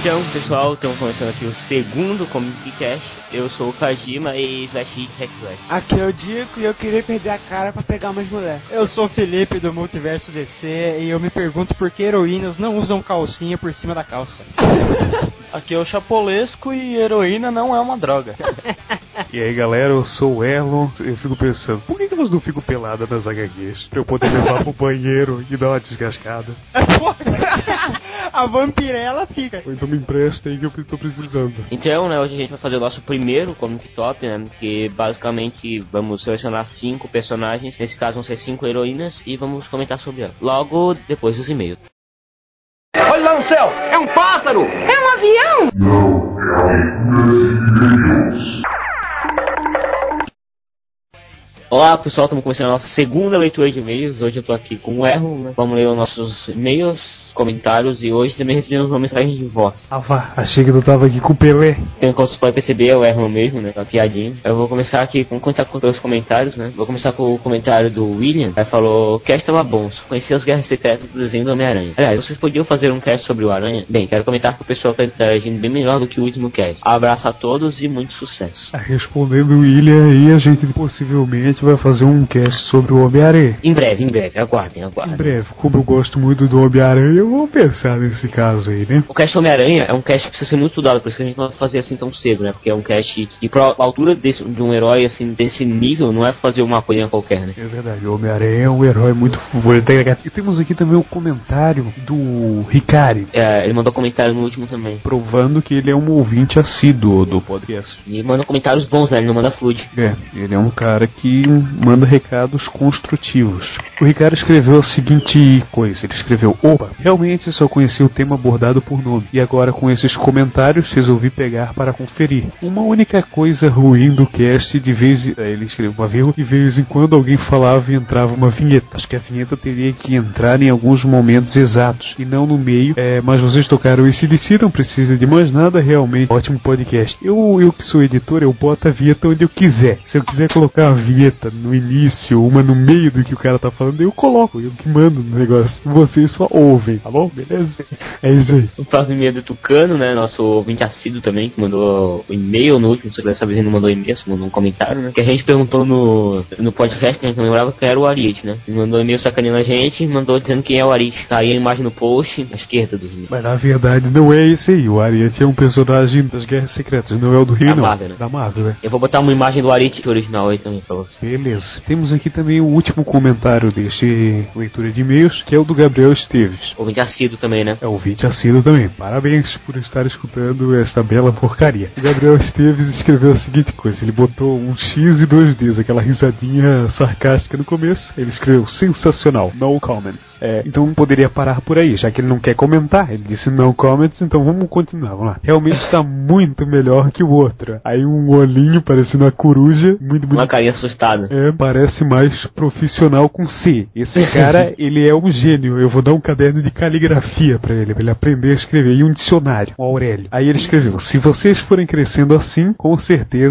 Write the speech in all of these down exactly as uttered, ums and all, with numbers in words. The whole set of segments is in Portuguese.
Então, pessoal, estamos começando aqui o segundo Comic Cast. Eu sou o Kajima e Slash Hackslash. Aqui é o Dico e eu queria perder a cara pra pegar umas mulheres. Eu sou o Felipe do Multiverso D C e eu me pergunto por que heroínas não usam calcinha por cima da calça. Aqui é o Chapolesco e heroína não é uma droga. E aí galera, eu sou o Erlon. Eu fico pensando, por que, que elas não ficam peladas nas H Qs? Pra eu poder levar pro banheiro e dar uma desgascada. A vampirela fica. Ou então me empresta aí que eu tô precisando. Então, né, hoje a gente vai fazer o nosso primeiro Comic Top, né, que basicamente vamos selecionar cinco personagens, nesse caso vão ser cinco heroínas, e vamos comentar sobre elas, logo depois dos e-mails. Olha lá no céu! É um pássaro! É um avião! Não, é e-mails. Olá pessoal, estamos começando a nossa segunda leitura de e-mails. Hoje eu tô aqui com o Erro, né? Vamos ler os nossos e-mails, comentários, e hoje também recebemos uma mensagem de voz. Ah vá, achei que tu tava aqui com o Pelé. Então, como você pode perceber, é o Erro mesmo, né? Uma piadinha. Eu vou começar aqui com contar com os comentários, né? Vou começar com o comentário do William. Ele falou: o cast tava bom, só conheci as guerras secretas do desenho do Homem-Aranha. Aliás, vocês podiam fazer um cast sobre o Aranha? Bem, quero comentar que o pessoal tá interagindo bem melhor do que o último cast. Abraço a todos e muito sucesso. Respondendo o William aí, a gente possivelmente vai fazer um cast sobre o Homem-Aranha. Em breve, em breve, aguardem, aguardem. Em breve, como eu gosto muito do Homem-Aranha, eu vou pensar nesse caso aí, né? O cast Homem-Aranha é um cast que precisa ser muito estudado, por isso que a gente não vai fazer assim tão cedo, né? Porque é um cast que, pra altura desse, de um herói, assim, desse nível, não é fazer uma coisa qualquer, né? É verdade, o Homem-Aranha é um herói muito forte. E temos aqui também o comentário do Ricari. É, ele mandou comentário no último também. Provando que ele é um ouvinte assíduo do podcast. E manda comentários bons, né? Ele não manda fluid. É, ele é um cara que manda recados construtivos. O Ricardo escreveu a seguinte coisa, ele escreveu: opa, realmente só conheci o tema abordado por nome, e agora com esses comentários resolvi pegar para conferir. Uma única coisa ruim do cast, de vez em... ele escreveu uma vírgula, de vez em quando alguém falava e entrava uma vinheta. Acho que a vinheta teria que entrar em alguns momentos exatos, e não no meio, é, mas vocês tocaram esse A C/D C, não precisa de mais nada, realmente ótimo podcast. Eu, eu que sou editor, eu boto a vinheta onde eu quiser. Se eu quiser colocar a vinheta no início, uma no meio do que o cara tá falando, eu coloco, eu que mando no negócio. Vocês só ouvem, tá bom? Beleza? É isso aí. O próximo e-mail do Tucano, né? Nosso ouvinte assíduo também, que mandou o e-mail no último, só que dessa vez ele não mandou e-mail, só mandou um comentário, né? Que a gente perguntou no, no podcast, que a gente não lembrava que era o Ariete, né? Ele mandou um e-mail sacaneando a gente, mandou dizendo quem é o Ariete. Tá aí a imagem no post, à esquerda dos e-mails. Mas na verdade não é esse aí. O Ariete é um personagem das Guerras Secretas, não é o do Rio, da não. Marvel, né? Da Marvel, né? Eu vou botar uma imagem do Ariete original aí também pra você. Beleza. Temos aqui também o último comentário deste leitura de e-mails, que é o do Gabriel Esteves. Ouvinte assíduo também, né? É ouvinte assíduo também. Parabéns por estar escutando esta bela porcaria. O Gabriel Esteves escreveu a seguinte coisa: ele botou um X e dois Ds, aquela risadinha sarcástica no começo. Ele escreveu: sensacional, no comments. É, então poderia parar por aí, já que ele não quer comentar. Ele disse no comments, então vamos continuar, vamos lá. Realmente está muito melhor que o outro. Aí um olhinho parecendo uma coruja, muito bonito. Uma carinha assustada. É, parece mais profissional com C. Esse cara, ele é um gênio. Eu vou dar um caderno de caligrafia pra ele, pra ele aprender a escrever, e um dicionário, o Aurélio. Aí ele escreveu: se vocês forem crescendo assim, com certeza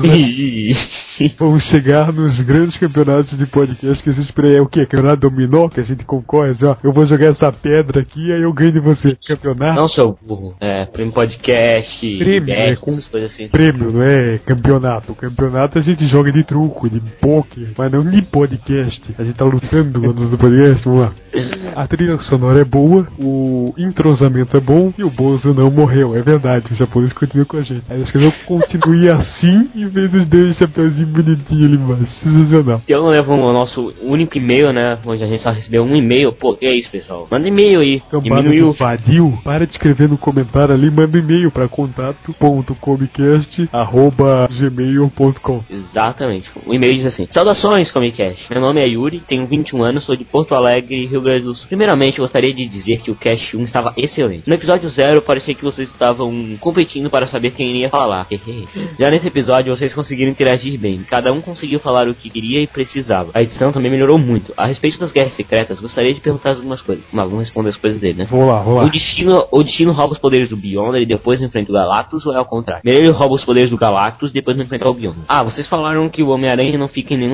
vamos chegar nos grandes campeonatos de podcast que existe por aí. É o quê? Campeonato dominó, que a gente concorre, assim, ó, eu vou jogar essa pedra aqui, aí eu ganho de você. Campeonato? Não, seu burro. É, prêmio podcast, prêmio, best, é, com essas coisas assim. Prêmio, não é campeonato. O campeonato a gente joga de truco, de poker, mas não de podcast. A gente tá lutando no podcast, vamos lá. A trilha sonora é boa, o entrosamento é bom e o Bozo não morreu, é verdade, o japonês continua com a gente. Aí ele escreveu: continue assim, e fez os dois chapeuzinhos bonitinhos ali embaixo, sensacional. Então levamos o nosso único e-mail, né, onde a gente só recebeu um e-mail. Pô, que é isso, pessoal? Manda e-mail aí. Cambada do vadio, para de escrever no comentário ali, manda e-mail para contato ponto comicast arroba gmail ponto com. Exatamente, o e-mail diz assim: saudações, Comicast. Meu nome é Yuri, tenho vinte e um anos, sou de Porto Alegre, Rio Grande do Sul. Primeiramente, gostaria de dizer que o Cast um estava excelente. No episódio zero, parecia que vocês estavam competindo para saber quem iria falar. Já nesse episódio, vocês conseguiram interagir bem. Cada um conseguiu falar o que queria e precisava. A edição também melhorou muito. A respeito das guerras secretas, gostaria de perguntar algumas coisas. Mas vamos responder as coisas dele, né? Vou lá, vou lá. O destino, o destino rouba os poderes do Beyonder e depois enfrenta o Galactus, ou é ao contrário? Melhor ele rouba os poderes do Galactus e depois não enfrenta o Beyonder. Ah, vocês falaram que o Homem-Aranha não fica em nenhum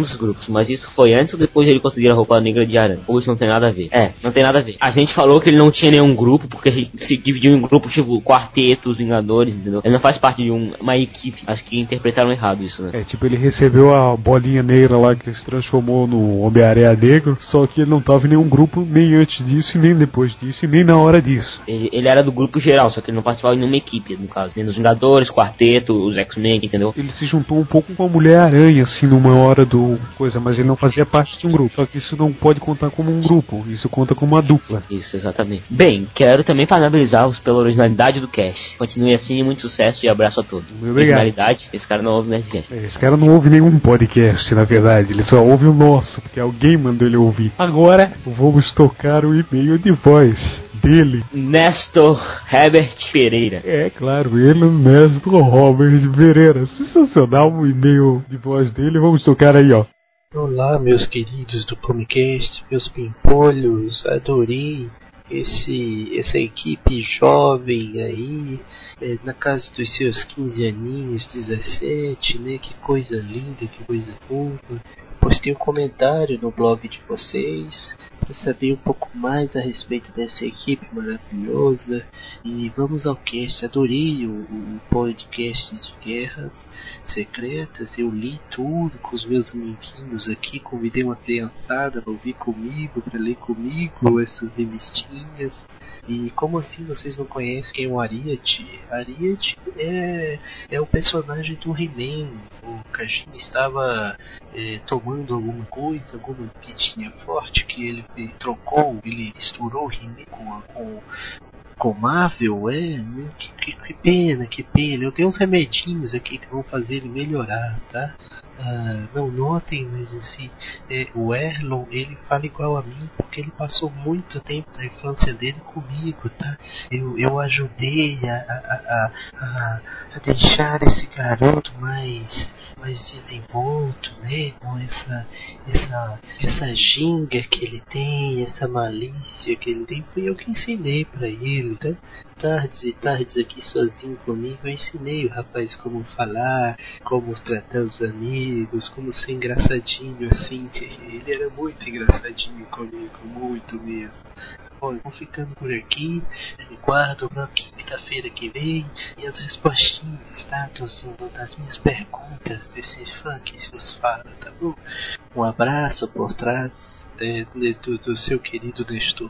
dos grupos, mas isso foi antes ou depois de ele conseguir a roupa negra de aranha? Ou isso não tem nada a ver? É, não tem nada a ver. A gente falou que ele não tinha nenhum grupo, porque a gente se dividiu em grupos, tipo, quartetos, Vingadores, entendeu? Ele não faz parte de um, uma equipe. Acho que interpretaram errado isso, né? É, tipo, ele recebeu a bolinha negra lá que se transformou no Homem-Aranha Negro, só que ele não tava em nenhum grupo nem antes disso, e nem depois disso, e nem na hora disso. Ele, ele era do grupo geral, só que ele não participava de nenhuma equipe, no caso. Nem dos Vingadores, quarteto, os X-Men, entendeu? Ele se juntou um pouco com a Mulher-Aranha, assim, numa hora do coisa, mas ele não fazia parte de um grupo. Só que isso não pode contar como um grupo, isso conta como uma dupla. Isso, exatamente. Bem, quero também parabenizá-los pela originalidade do cast. Continue assim, muito sucesso e abraço a todos. Muito obrigado. Originalidade, esse cara não ouve Nerdcast. Esse cara não ouve nenhum podcast, na verdade, ele só ouve o nosso, porque alguém mandou ele ouvir. Agora, vamos tocar o e-mail de voz dele. Nestor Herbert Pereira. É, claro, ele, o Nestor Robert Pereira. Sensacional o e-mail de voz dele, vamos tocar aí, ó. Olá, meus queridos do Comicast, meus pimpolhos, adorei esse, essa equipe jovem aí, é, na casa dos seus quinze aninhos, dezessete, né, que coisa linda, que coisa boa. Postei um comentário no blog de vocês para saber um pouco mais a respeito dessa equipe maravilhosa. E vamos ao cast. Adorei o, o podcast de Guerras Secretas. Eu li tudo com os meus amiguinhos aqui. Convidei uma criançada para ouvir comigo, para ler comigo essas revistinhas. E como assim vocês não conhecem quem é o Ariete? Ariete é, é o personagem do He-Man. O Kajima estava é, tomando alguma coisa, alguma pitinha forte que ele trocou, ele misturou o He-Man com, com, com Marvel. É, que, que, que pena, que pena. Eu tenho uns remedinhos aqui que vão fazer ele melhorar, tá? Ah, não notem, mas assim, é, o Erlon, ele fala igual a mim, porque ele passou muito tempo da infância dele comigo, tá? Eu, eu ajudei a, a, a, a deixar esse garoto mais, mais desenvolto, né? Com essa, essa, essa ginga que ele tem, essa malícia que ele tem, foi eu que ensinei pra ele, tá? Tardes e tardes aqui sozinho comigo, eu ensinei o rapaz como falar, como tratar os amigos, como ser engraçadinho assim. Ele era muito engraçadinho comigo, muito mesmo. Bom, eu vou ficando por aqui, guardo pra quinta-feira que vem e as respostinhas, tá? Das minhas perguntas desses fãs que vocês falam, tá bom? Um abraço por trás é, do, do seu querido Nestor.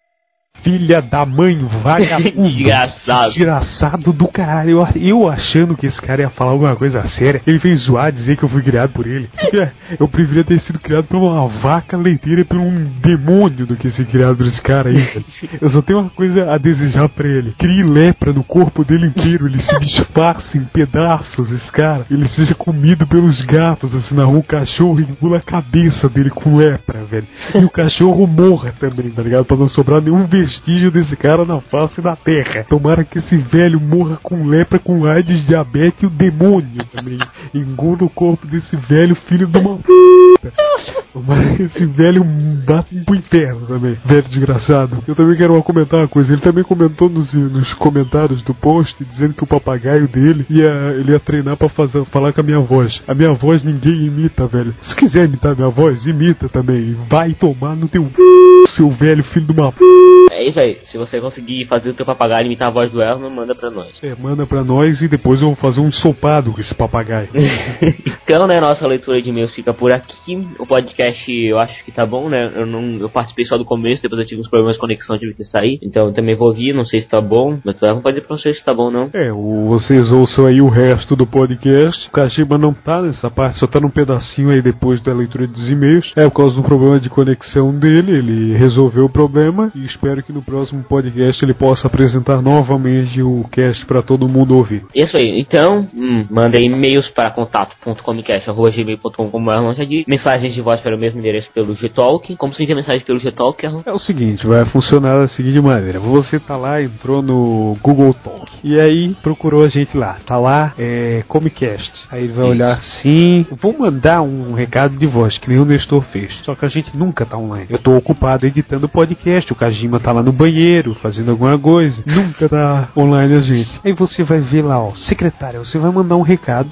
Filha da mãe, vagabundo. Desgraçado. Desgraçado do caralho. Eu, eu achando que esse cara ia falar alguma coisa séria. Ele fez zoar, dizer que eu fui criado por ele. Eu preferia ter sido criado por uma vaca leiteira e por um demônio do que ser criado por esse cara aí. Eu só tenho uma coisa a desejar pra ele. Crie lepra no corpo dele inteiro. Ele se desfaça em pedaços, esse cara. Ele seja comido pelos gatos, assim, na rua. O cachorro engula a cabeça dele com lepra, velho. E o cachorro morra também, tá ligado? Pra não sobrar nenhum vestígio desse cara na face da terra. Tomara que esse velho morra com lepra, com AIDS, diabetes e o demônio também. Engula o corpo desse velho filho de uma puta. Tomara que esse velho vá pro inferno também. Velho desgraçado. Eu também quero comentar uma coisa. Ele também comentou nos, nos comentários do post, dizendo que o papagaio dele ia, ele ia treinar pra fazer, falar com a minha voz. A minha voz ninguém imita, velho. Se quiser imitar a minha voz, imita também. Vai tomar no teu seu velho filho de uma p... É isso aí, se você conseguir fazer o teu papagaio imitar a voz do Elmo, manda pra nós. É, manda pra nós e depois eu vou fazer um ensopado com esse papagaio. Então, né, nossa leitura de e-mails fica por aqui. O podcast eu acho que tá bom, né? Eu não eu participei só do começo, depois eu tive uns problemas de conexão, tive que sair. Então eu também vou ouvir, não sei se tá bom, mas não pode dizer pra vocês se tá bom não. É, o, vocês ouçam aí o resto do podcast. O Kajima não tá nessa parte, só tá num pedacinho aí depois da leitura dos e-mails. É por causa do problema de conexão dele, ele resolveu o problema e espero que no próximo podcast ele possa apresentar novamente o cast para todo mundo ouvir. Isso aí, então, hum, manda e-mails para contato ponto comicast arroba gmail ponto com, como ela já disse, mensagens de voz para o mesmo endereço pelo Gtalk. Como se envia mensagem pelo Gtalk? É o seguinte, vai funcionar da seguinte maneira: você tá lá, entrou no Google Talk e aí procurou a gente lá, tá lá, é Comicast. Aí ele vai Isso. olhar assim, vou mandar um recado de voz que nem o Nestor fez, só que a gente nunca tá online. Eu tô ocupado editando o podcast, o Kajima tá lá no banheiro fazendo alguma coisa, nunca tá online a gente. Aí você vai ver lá, ó, secretária, você vai mandar um recado. A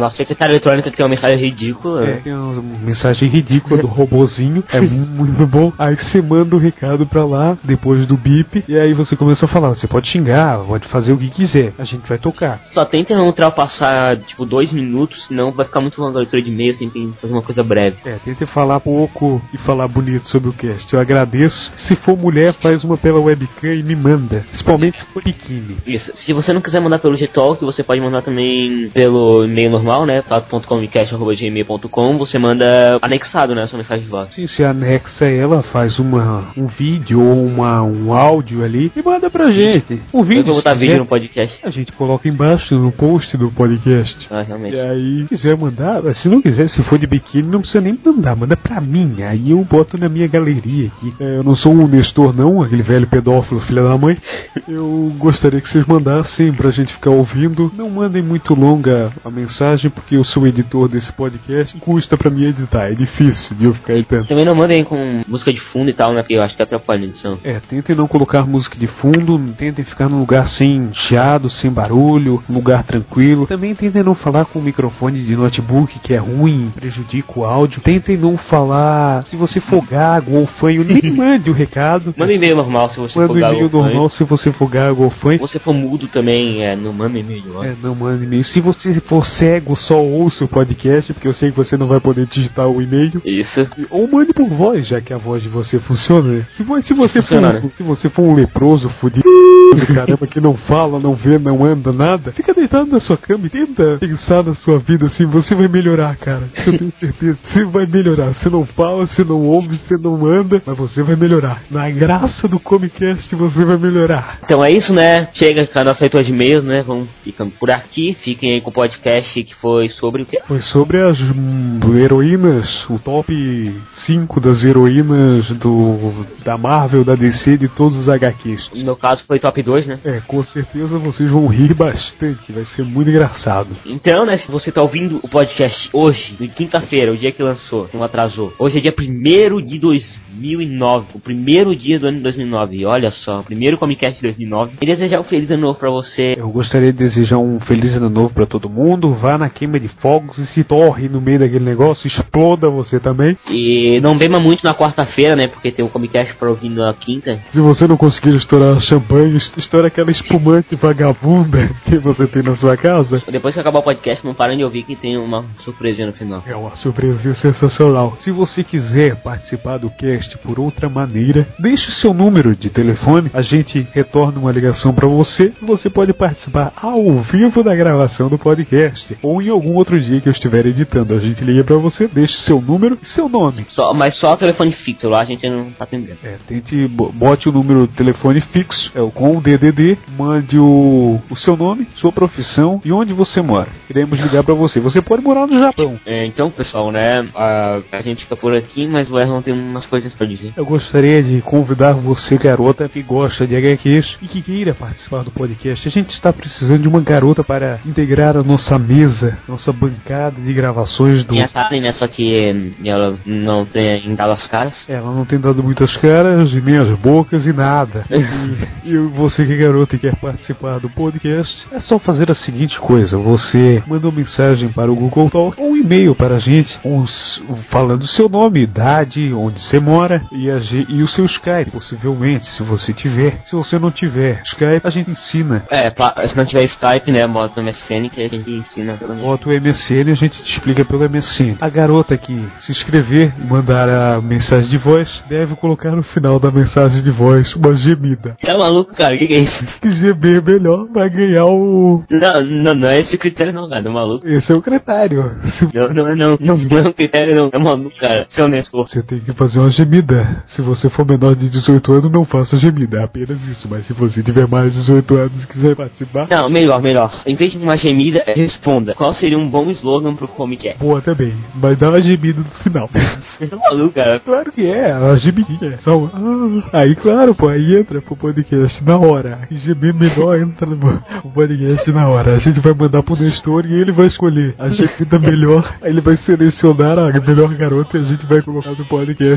a secretária eletrônica que tem uma mensagem ridícula. É, tem uma mensagem ridícula do robozinho. É muito bom. Aí você manda o recado pra lá, depois do bip, e aí você começa a falar, você pode xingar, pode fazer o que quiser, a gente vai tocar. Só tenta não ultrapassar, tipo, dois minutos, senão vai ficar muito longa a leitura de e-mail, assim, tem que fazer uma coisa breve. É, tenta falar pouco e falar bonito sobre o cast. Eu agradeço. Se for mulher, faz uma pela webcam e me manda. Principalmente se for biquíni. Isso. Se você não quiser mandar pelo Gtalk, você pode mandar também pelo e-mail normal, né? tato ponto comcast arroba gmail ponto com. Você manda anexado, né? Sua mensagem de voz. Sim, você anexa ela, faz uma, um vídeo ou uma, um áudio ali e manda pra gente. Um vídeo. Eu vou botar vídeo no podcast. A gente coloca embaixo no post do podcast. Ah, realmente. E aí, se quiser mandar, se não quiser, se for de biquíni, não precisa nem mandar, manda pra mim. Aí eu boto na minha galeria aqui. É, eu não sou um Nestor, não, aquele velho pedófilo, filha da mãe. Eu gostaria que vocês mandassem pra gente ficar ouvindo. Não mandem muito longa a mensagem, porque eu sou o editor desse podcast. Custa pra mim editar, é difícil de eu ficar editando. Também não mandem com música de fundo e tal, né? Porque eu acho que atrapalha a edição. É, tentem não colocar música de fundo, tentem ficar num lugar sem chiado, sem barulho, um lugar tranquilo. Também tentem não falar com o microfone de notebook, que é ruim, prejudica o áudio. Tentem não falar, se você for gago ou fanho, nem mande o recado. Manda e-mail normal se você manda for gago e-mail ou normal se você for gago ou fanho. Se você for mudo também, é, não manda e-mail. Ó. É, não manda e-mail. Se você for cego, só ouça o podcast, porque eu sei que você não vai poder digitar o e-mail. Isso. Ou mande por voz, já que a voz de você funciona. Né? Se, se, você Funciona, for, né? se você for um leproso fudido, caramba, que não fala, não vê, não anda, nada, fica deitado na sua cama e tenta pensar na sua vida assim, você vai melhorar, cara. Isso eu tenho certeza. Você vai melhorar. Você não fala, você não ouve, você não anda, mas você vai melhorar. Na graça do Comicast, você vai melhorar. Então é isso, né? Chega com a nossa leitura de e-mails, né? Vamos ficando por aqui. Fiquem aí com o podcast que foi sobre o quê? Foi sobre as hum, heroínas, o top cinco das heroínas do, da Marvel, da D C, de todos os H Qs. No meu caso foi top dois, né? É, com certeza vocês vão rir bastante, vai ser muito engraçado. Então, né, se você tá ouvindo o podcast hoje, de quinta-feira, o dia que lançou, não atrasou. Hoje é dia primeiro de dois mil e nove, o primeiro dia do ano de dois mil e nove. Olha só, o primeiro Comicast de dois mil e nove. E desejar um feliz ano novo pra você. Eu gostaria de desejar um feliz ano novo pra todo mundo. Vá na queima de fogos e se torre no meio daquele negócio, exploda você também. E não beba muito na quarta-feira, né, porque tem o Comicast pra ouvir na quinta. Se você não conseguir estourar champanhe, estoura aquela espumante vagabunda que você tem na sua casa. Depois que acabar o podcast, não parem de ouvir que tem uma surpresinha no final. É uma surpresa sensacional. Se você quiser participar do cast por outra maneira, deixe o seu número de telefone, a gente retorna uma ligação para você e você pode participar ao vivo da gravação do podcast ou em algum outro dia que eu estiver editando. A gente liga para você, deixe seu número e seu nome. Só, mas só o telefone fixo, lá a gente não tá atendendo. É, tente, bote o número do telefone fixo, é o com o D D D, mande o, o seu nome, sua profissão e onde você mora. Iremos ligar para você. Você pode morar no Japão. É, então, pessoal, né, a, a gente fica por aqui, mas o Erlon tem umas coisas para dizer. Eu gostaria de convidar você, garota, que gosta de H Qs e que queira participar do podcast. A gente está precisando de uma garota para integrar a nossa mesa, nossa bancada de gravações do... Tem a Talen, né, só que ela não tem dado as caras. Ela não tem dado muitas caras, e nem as bocas e nada. E, e você que é garota e quer participar do podcast, é só fazer a seguinte coisa. Você manda uma mensagem para o Google Talk ou um e-mail para a gente, uns, falando o seu nome, idade, onde você mora e, a, e o seu Skype, possivelmente, se você tiver. Se você não tiver Skype, a gente ensina. É, se não tiver Skype, né, bota o M S N que a gente ensina pelo M S N. Bota o M S N e a gente te explica pelo M S N. A garota que se inscrever e mandar a mensagem de voz, deve colocar no final da mensagem de voz uma gemida. Tá maluco, cara? O que, que é isso? Que gemer é melhor, vai ganhar o... Não, não, não é esse o critério não, cara, tá maluco? Esse é o critério. Não, não é não, não, não é um critério não, tá maluco, cara. Seu honesto. Você tem que fazer uma gemida. Se você for menor de dezoito anos, não faça gemida, é apenas isso. Mas se você tiver mais de dezoito anos e quiser participar... Não, melhor, melhor. Em vez de uma gemida, responda. Qual seria um bom slogan pro Comicast? Boa também, mas dá uma gemida no final. Tá maluco, cara? Claro que é, a gemidinha. Só, ah, aí claro, pô, aí entra pro podcast na hora. E gemer menor entra no podcast na hora. A gente vai mandar pro Nestor e ele vai escolher a gemida melhor. Aí ele vai selecionar a melhor garota e a gente vai colocar no podcast ela.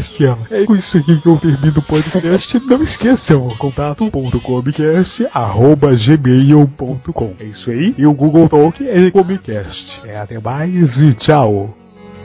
É com isso aqui que eu termino o podcast. Não esqueçam, contato ponto comcast arroba gmail ponto com. É isso aí. E o Google Talk é Comcast. É, até mais e tchau.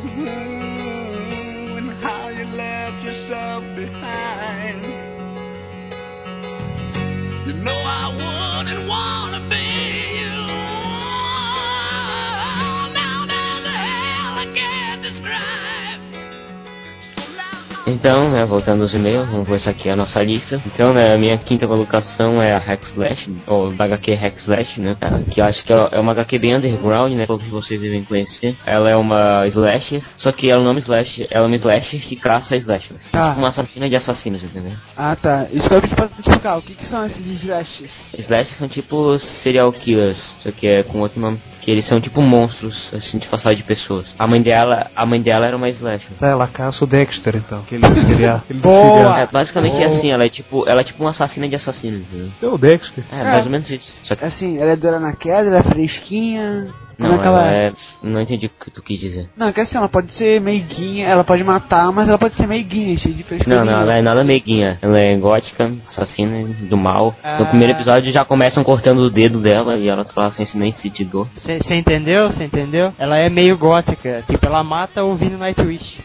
Então, né, voltando aos e-mails, vamos ver aqui a nossa lista. Então, né, a minha quinta colocação é a Hexlash, ou da H Q Hexlash, né, que eu acho que é uma H Q bem underground, né, poucos de vocês devem conhecer. Ela é uma slasher, só que ela não é uma slasher, ela é uma slasher que caça slashers. Ah. Uma assassina de assassinos, entendeu? Ah, tá. Isso que eu pedi pra explicar. O que, que são esses slashers? Slashers são tipo serial killers, só que é com outro nome. Que eles são tipo monstros, assim, disfarçados de pessoas. A mãe dela, a mãe dela era uma slasher. Tá, ela caça o Dexter, então. Que ele seria... Ele Boa! seria... É, basicamente é assim, ela é tipo, ela é tipo uma assassina de assassinos, entendeu? É o Dexter. É, mais ou menos isso. Só que Assim, ela é dura na queda, ela é fresquinha. Como não, é que ela ela é? é... Não entendi o que tu quis dizer. Não, que assim, ela pode ser meiguinha, ela pode matar, mas ela pode ser meiguinha, cheia de frescura. Não, não, ela é nada meiguinha. Ela é gótica, assassina do mal. Ah. No primeiro episódio já começam cortando o dedo dela e ela tá lá sem nem sentir dor. Você entendeu? Você entendeu? Ela é meio gótica. Tipo, ela mata ouvindo Nightwish.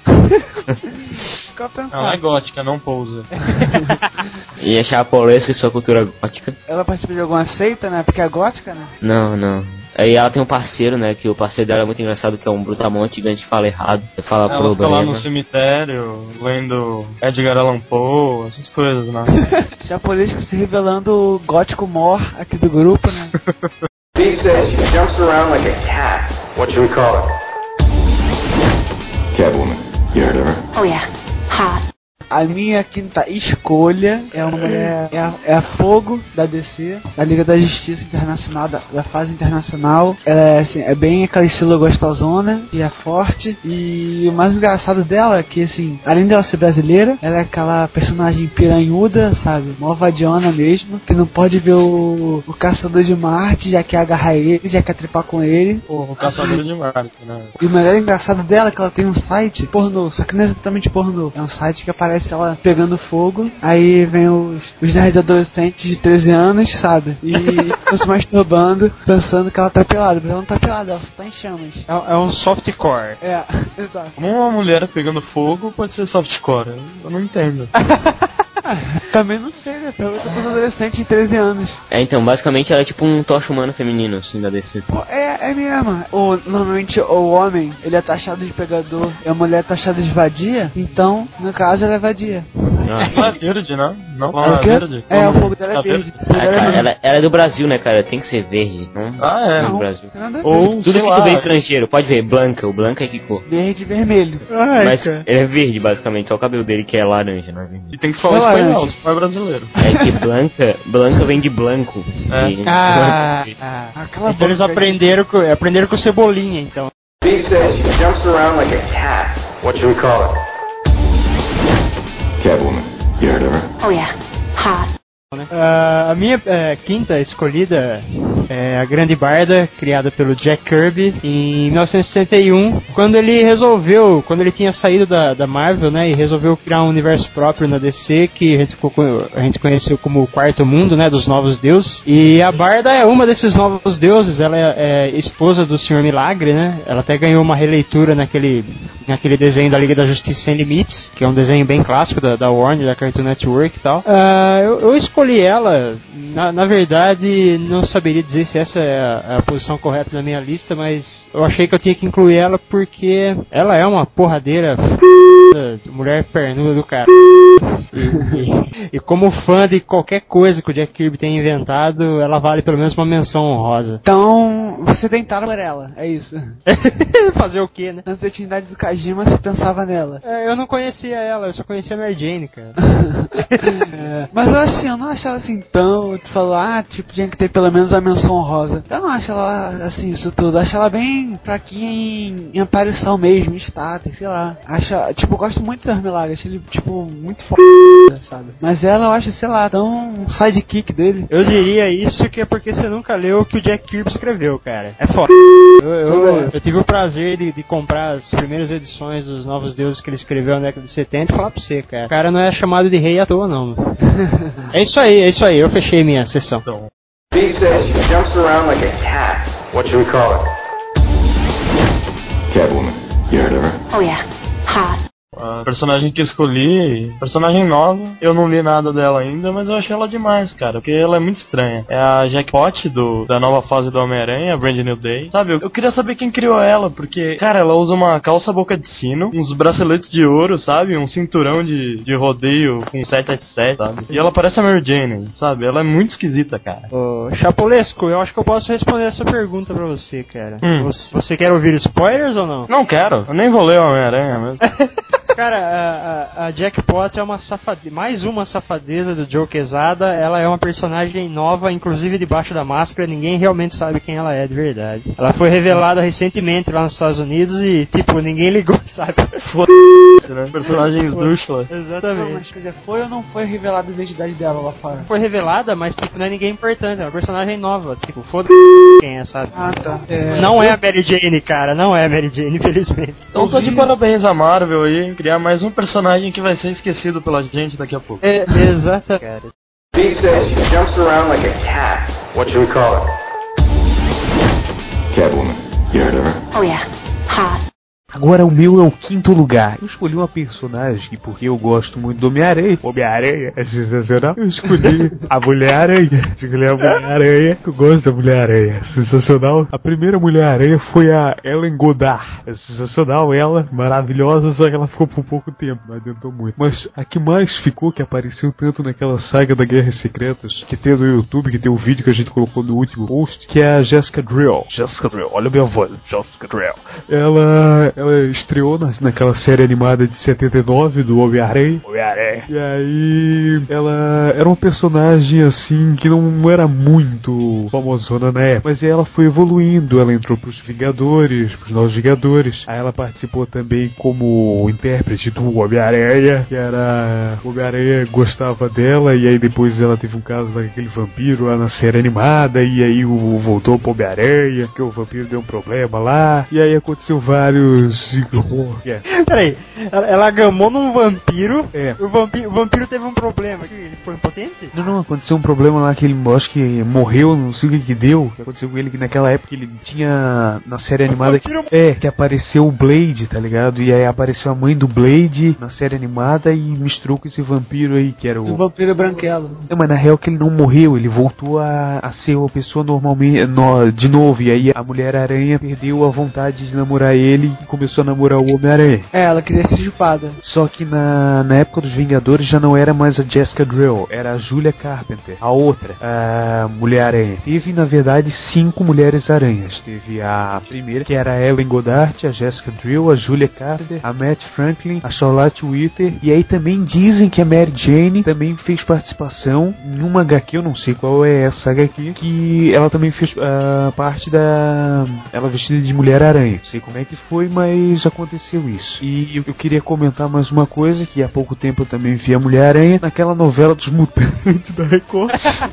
Fica pensando. Ela é gótica, não pousa. E a Chapolesco e sua cultura gótica? Ela participa de alguma seita, né? Porque é gótica, né? Não, não. Aí ela tem um parceiro, né, que o parceiro dela é muito engraçado, que é um brutamonte gigante que fala errado, fala Ela fica problema. lá no cemitério, lendo Edgar Allan Poe, essas coisas, né? Chapolesco se revelando o gótico mor aqui do grupo, né? He says she jumps around like a cat. What should we call her? Catwoman. You heard of her? Oh yeah, hot. A minha quinta escolha é uma mulher, é a, é a Fogo da D C, da Liga da Justiça Internacional, da, da fase internacional. Ela é, assim, é bem aquela estilo gostosona e é forte. E o mais engraçado dela é que, assim, além dela ser brasileira, ela é aquela personagem piranhuda, sabe? Mó vadiona mesmo, que não pode ver o, o Caçador de Marte, já quer agarrar ele, já quer trepar com ele. O Caçador de Marte, né? E o melhor engraçado dela é que ela tem um site pornô, só que não é exatamente pornô. É um site que aparece ela pegando fogo, aí vem os, os nerds adolescentes de treze anos, sabe? E estão se masturbando, pensando que ela tá pelada, mas ela não tá pelada, ela só tá em chamas. É, é um softcore. É, exato. Como uma mulher pegando fogo pode ser softcore? Eu não entendo. Também não sei, né? Pergunta pros adolescentes de treze anos. É, então, basicamente ela é tipo um tocha humano feminino, assim, da D C. Pô, É, é mesmo. O, normalmente o homem, ele é taxado de pegador e a mulher é taxada de vadia, então, no caso, ela é vadia. Ah. Ela é verde, né? Não, É ela o é quê? verde. É, o fogo dela é Tá verde. O Ah, fogo dela é cara, verde. ela, ela é do Brasil, né, cara? Tem que ser verde, não? Ah, é. Não, do Não, Brasil. nada a ver. Ou, Tudo sei que lá, tu vê estrangeiro, pode ver, Blanca, o Blanca é que cor. Verde e vermelho. Ai, Mas cara. ele é verde, basicamente, só o cabelo dele que é laranja, não é vermelho. E tem que falar Sei lá, espanhol, gente. se não é brasileiro. É que Blanca, Blanca vem de blanco. É. E- Ah, ah. Aquela Então eles boca, aprenderam com, aprenderam com Cebolinha, então. He says she jumps around like a cat. What should we call her? Catwoman. You heard of her? Oh yeah, hot. Ah, a minha eh, quinta escolhida é a Grande Barda, criada pelo Jack Kirby em mil novecentos e sessenta e um, quando ele resolveu, quando ele tinha saído da, da Marvel, né, e resolveu criar um universo próprio na D C, que a gente, ficou, a gente conheceu como o Quarto Mundo, né, dos Novos Deuses. E a Barda é uma desses novos deuses, ela é, é esposa do Senhor Milagre, né, ela até ganhou uma releitura naquele, naquele desenho da Liga da Justiça Sem Limites, que é um desenho bem clássico da, da Warner, da Cartoon Network e tal. Ah, eu, eu escolhi ela, na, na verdade, não saberia dizer se essa é a, a posição correta na minha lista, mas eu achei que eu tinha que incluir ela porque ela é uma porradeira f... mulher pernuda do cara. E, e, e como fã de qualquer coisa que o Jack Kirby tem inventado, ela vale pelo menos uma menção honrosa. Então, você tentava por ela, é isso. Fazer o quê, né? Nas atividades do Kajima, você pensava nela. É, eu não conhecia ela, eu só conhecia a Mary Jane, cara. É, mas eu assim, eu não acho ela assim tão. Tu falou, ah, tipo, tinha que ter pelo menos a menção rosa. Eu não acho ela assim, isso tudo. Eu acho ela bem fraquinha em, em aparição mesmo, em status, sei lá. Acho, tipo, eu gosto muito das Milagres. Acho ele, tipo, muito foda. sabe? Mas ela, eu acho, sei lá, tão sidekick dele. Eu diria isso que é porque você nunca leu o que o Jack Kirby escreveu, cara. É foda. Eu, eu, eu tive o prazer de, de comprar as primeiras edições dos Novos Deuses que ele escreveu na década de setenta e falar pra você, cara. O cara não é chamado de rei à toa, não. É isso aí, é isso aí. Eu fechei minha sessão. B says she jumps around like a cat. What should we call her? Catwoman. You heard of her? Oh yeah. Hot. A personagem que eu escolhi, personagem nova, eu não li nada dela ainda, mas eu achei ela demais, cara, porque ela é muito estranha. É a Jackpot do, da nova fase do Homem-Aranha, Brand New Day. Sabe, eu, eu queria saber quem criou ela, porque, cara, ela usa uma calça boca de sino, uns braceletes de ouro, sabe, um cinturão de, de rodeio com sete sete sete, sabe, e ela parece a Mary Jane, sabe, ela é muito esquisita, cara. Ô, Chapolesco, eu acho que eu posso responder essa pergunta pra você, cara. Hum. Você, você quer ouvir spoilers ou não? Não quero, eu nem vou ler o Homem-Aranha mesmo. Cara, a, a, a Jackpot é uma safade... mais uma safadeza do Joe Quesada. Ela é uma personagem nova, inclusive debaixo da máscara. Ninguém realmente sabe quem ela é de verdade. Ela foi revelada recentemente lá nos Estados Unidos e, tipo, ninguém ligou, sabe? Foda-se, né? Personagem esdrúxula. Exatamente. Não, mas, quer dizer, foi ou não foi revelada a identidade dela lá fora? Foi revelada, mas, tipo, não é ninguém importante. É uma personagem nova. Tipo, foda quem é, sabe? Ah, tá. É... Não é a Mary Jane, cara. Não é a Mary Jane, infelizmente. Então tô de parabéns a Marvel aí, criar mais um personagem que vai ser esquecido pela gente daqui a pouco. É, exato, cara. B says she jumps around like a cat. What should we call her? Catwoman. You heard of her? Oh yeah. Hot. Agora o meu é o quinto lugar. Eu escolhi uma personagem porque eu gosto muito do Homem-Aranha. Homem-Aranha é sensacional. Eu escolhi a Mulher-Aranha. Escolhi a Mulher-Aranha. Eu gosto da Mulher-Aranha. Sensacional. A primeira Mulher-Aranha foi a Ellen Goddard. É sensacional ela. Maravilhosa, só que ela ficou por pouco tempo. Não adiantou muito. Mas a que mais ficou, que apareceu tanto naquela saga da Guerras Secretas, que tem no YouTube, que tem o vídeo que a gente colocou no último post, que é a Jessica Drill. Jessica Drill. Olha a minha voz. Jessica Drill. Ela... Ela estreou na, naquela série animada de setenta e nove do Homem-Aranha. Homem-Aranha. E aí, ela era uma personagem assim que não era muito famosona na época, mas ela foi evoluindo. Ela entrou pros Vingadores, pros Novos Vingadores. Aí ela participou também como intérprete do Homem-Aranha, que era... O Homem-Aranha gostava dela, e aí depois ela teve um caso daquele vampiro lá na série animada, e aí o, voltou pro Homem-Aranha, que o vampiro deu um problema lá, e aí aconteceu vários... Yeah. Peraí, ela, ela gamou num vampiro. É. O vampiro, o vampiro teve um problema. Ele foi impotente? Não, não, aconteceu um problema lá que ele, acho que morreu, não sei o que que deu. O que aconteceu com ele, que naquela época ele tinha, na série animada, que, é, que apareceu o Blade, tá ligado? E aí apareceu a mãe do Blade na série animada e misturou com esse vampiro aí, que era o... O vampiro branquelo. Não, mas na real que ele não morreu, ele voltou a, a ser uma pessoa normalmente, no, de novo. E aí a Mulher-Aranha perdeu a vontade de namorar ele e começou a namorar o Homem-Aranha. É, ela queria ser chupada. Só que na, na época dos Vingadores já não era mais a Jessica Drill, era a Julia Carpenter, a outra, a Mulher-Aranha. Teve, na verdade, cinco Mulheres-Aranhas. Teve a primeira, que era a Ellen Goddard, a Jessica Drill, a Julia Carpenter, a Matt Franklin, a Charlotte Whittaker, e aí também dizem que a Mary Jane também fez participação em uma H Q, eu não sei qual é essa H Q, que ela também fez uh, parte da... ela vestida de Mulher-Aranha. Não sei como é que foi, mas aconteceu isso. E eu, eu queria comentar mais uma coisa, que há pouco tempo eu também vi a Mulher-Aranha naquela novela dos Mutantes da Record.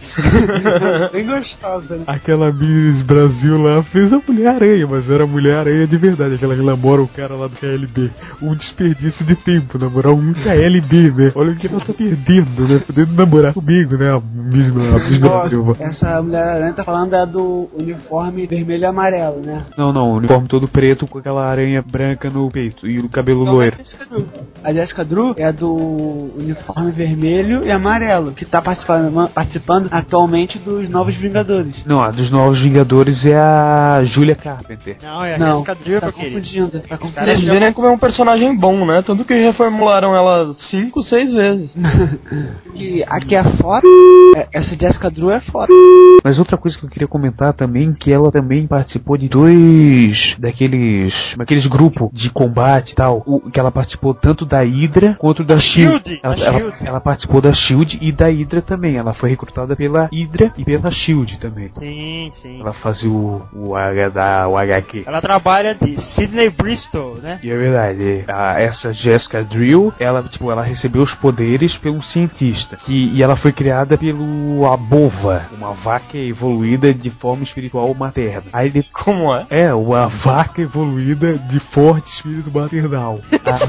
Bem gostosa, né? Aquela Miss Brasil lá fez a Mulher-Aranha, mas era a Mulher-Aranha de verdade, aquela que namora o cara lá do K L B. Um desperdício de tempo, namorar um K L B, né? Olha o que ela tá perdendo, né? Podendo namorar comigo, né? A Miss, a Miss Brasil. Essa Mulher-Aranha tá falando é do uniforme vermelho e amarelo, né? Não, não, o uniforme todo preto com aquela aranha branca no peito e o cabelo Então, loiro. A Jessica Drew é do uniforme vermelho e amarelo, que tá participando, participando atualmente dos Novos Vingadores. Não, a dos Novos Vingadores é a Julia Carpenter. Não, é a Não, Jessica Drill, tá meu querido. confundindo. Tá Eles confundindo. dizem como é um personagem bom, né? Tanto que reformularam ela cinco, seis vezes. Que aqui é foda. Essa Jessica Drew é foda. Mas outra coisa que eu queria comentar também, que ela também participou de dois daqueles, daqueles grupo de combate e tal, o, que ela participou tanto da Hydra quanto da Shield. Ela, ela, ela participou da Shield e da Hydra também. Ela foi recrutada pela Hydra e pela Shield também. Sim, sim. Ela fazia o, o, H, da, o H Q. Ela trabalha de Sidney Bristol, né? E é verdade. A, essa Jessica Drill, ela, tipo, ela recebeu os poderes pelo cientista. Que, e ela foi criada pelo Abova, uma vaca evoluída de forma espiritual materna. Aí ele, como é? É, uma vaca evoluída de forte espírito maternal.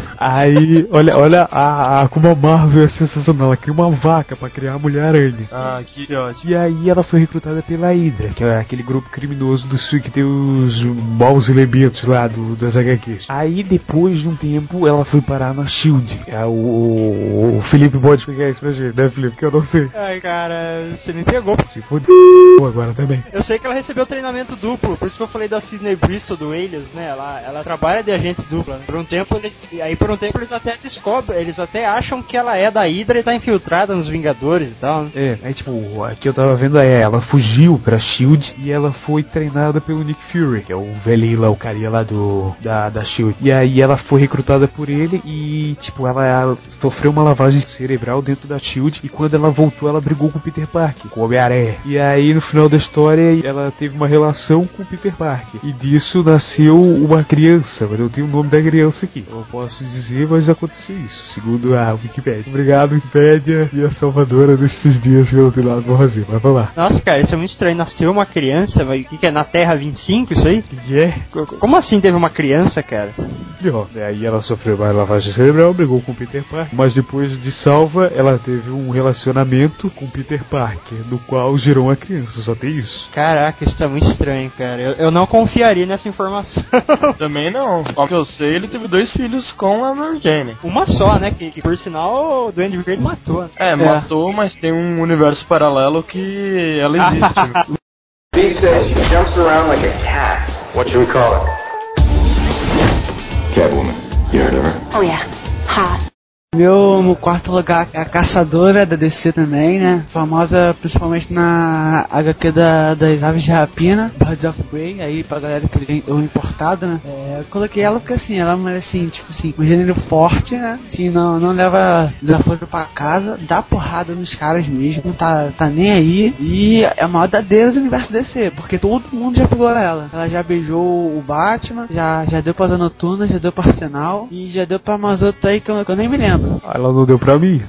Aí, olha, olha a, a, como a Marvel é sensacional. Ela cria uma vaca pra criar a Mulher-Aranha. Ah, que ótimo. E aí ela foi recrutada pela Hydra, que é aquele grupo criminoso do Sul que tem os maus elementos lá do, das H Qs. Aí depois de um tempo ela foi parar na Shield. É, o, o, o Felipe pode explicar isso pra gente, né, Felipe? Que eu não sei. Ai, cara, você me pegou. Se for agora também. Eu sei que ela recebeu treinamento duplo, por isso que eu falei da Sidney Bristol do Alias, né? Ela, ela trabalha de agente dupla. Né? Por um tempo eles, aí por um tempo eles até descobrem, eles até acham que ela é da Hydra e tá infiltrada nos Vingadores e tal. Né? É, aí tipo, aqui eu tava vendo é, ela fugiu pra Shield e ela foi treinada pelo Nick Fury, que é o velhinho lá, o carinha lá do da, da Shield. E aí ela foi recrutada por ele e tipo, ela, ela sofreu uma lavagem cerebral dentro da Shield e quando ela voltou ela brigou com o Peter Parker, com o Homem-Aranha. E aí no final da história ela teve uma relação com o Peter Parker e disso nasceu uma criança, mas eu tenho o nome da criança aqui. Eu posso dizer, mas aconteceu isso, segundo a Wikipedia. Obrigado, Wikipedia, minha salvadora destes dias que eu não tenho nada pra fazer. Vai falar. Nossa, cara, isso é muito estranho. Nasceu uma criança, mas o que, que é? Na Terra vinte e cinco, isso aí? Que é? Como assim teve uma criança, cara? E ó, aí ela sofreu uma lavagem cerebral, brigou com o Peter Parker, mas depois de salva, ela teve um relacionamento com o Peter Parker, no qual gerou uma criança, só tem isso. Caraca, isso tá muito estranho, cara. Eu, eu não confiaria nessa informação. Também não. Ao que eu sei, ele teve dois filhos com a Mary Jane. Uma só, né? Que, que por sinal o Duende Verde matou. Né? É, matou, é. Mas tem um universo paralelo que ela existe. B says she jumps around like a cat. What should we call her? Catwoman. You heard of her? Oh yeah, hot. Meu, no quarto lugar, a Caçadora da D C também, né? Famosa principalmente na H Q da, das Aves de Rapina, Birds of Prey, aí pra galera que lê o importado, né? É, eu coloquei ela porque assim, ela é assim, tipo assim, um gênero forte, né? Assim, não, não leva desaforo pra casa, dá porrada nos caras mesmo, não tá, tá nem aí. E é a maior dadeira do universo D C, porque todo mundo já pegou ela. Ela já beijou o Batman, já, já deu pra Asa Noturna, já deu pra Arsenal e já deu pra umas outras aí que eu, que eu nem me lembro. Ela não deu pra mim.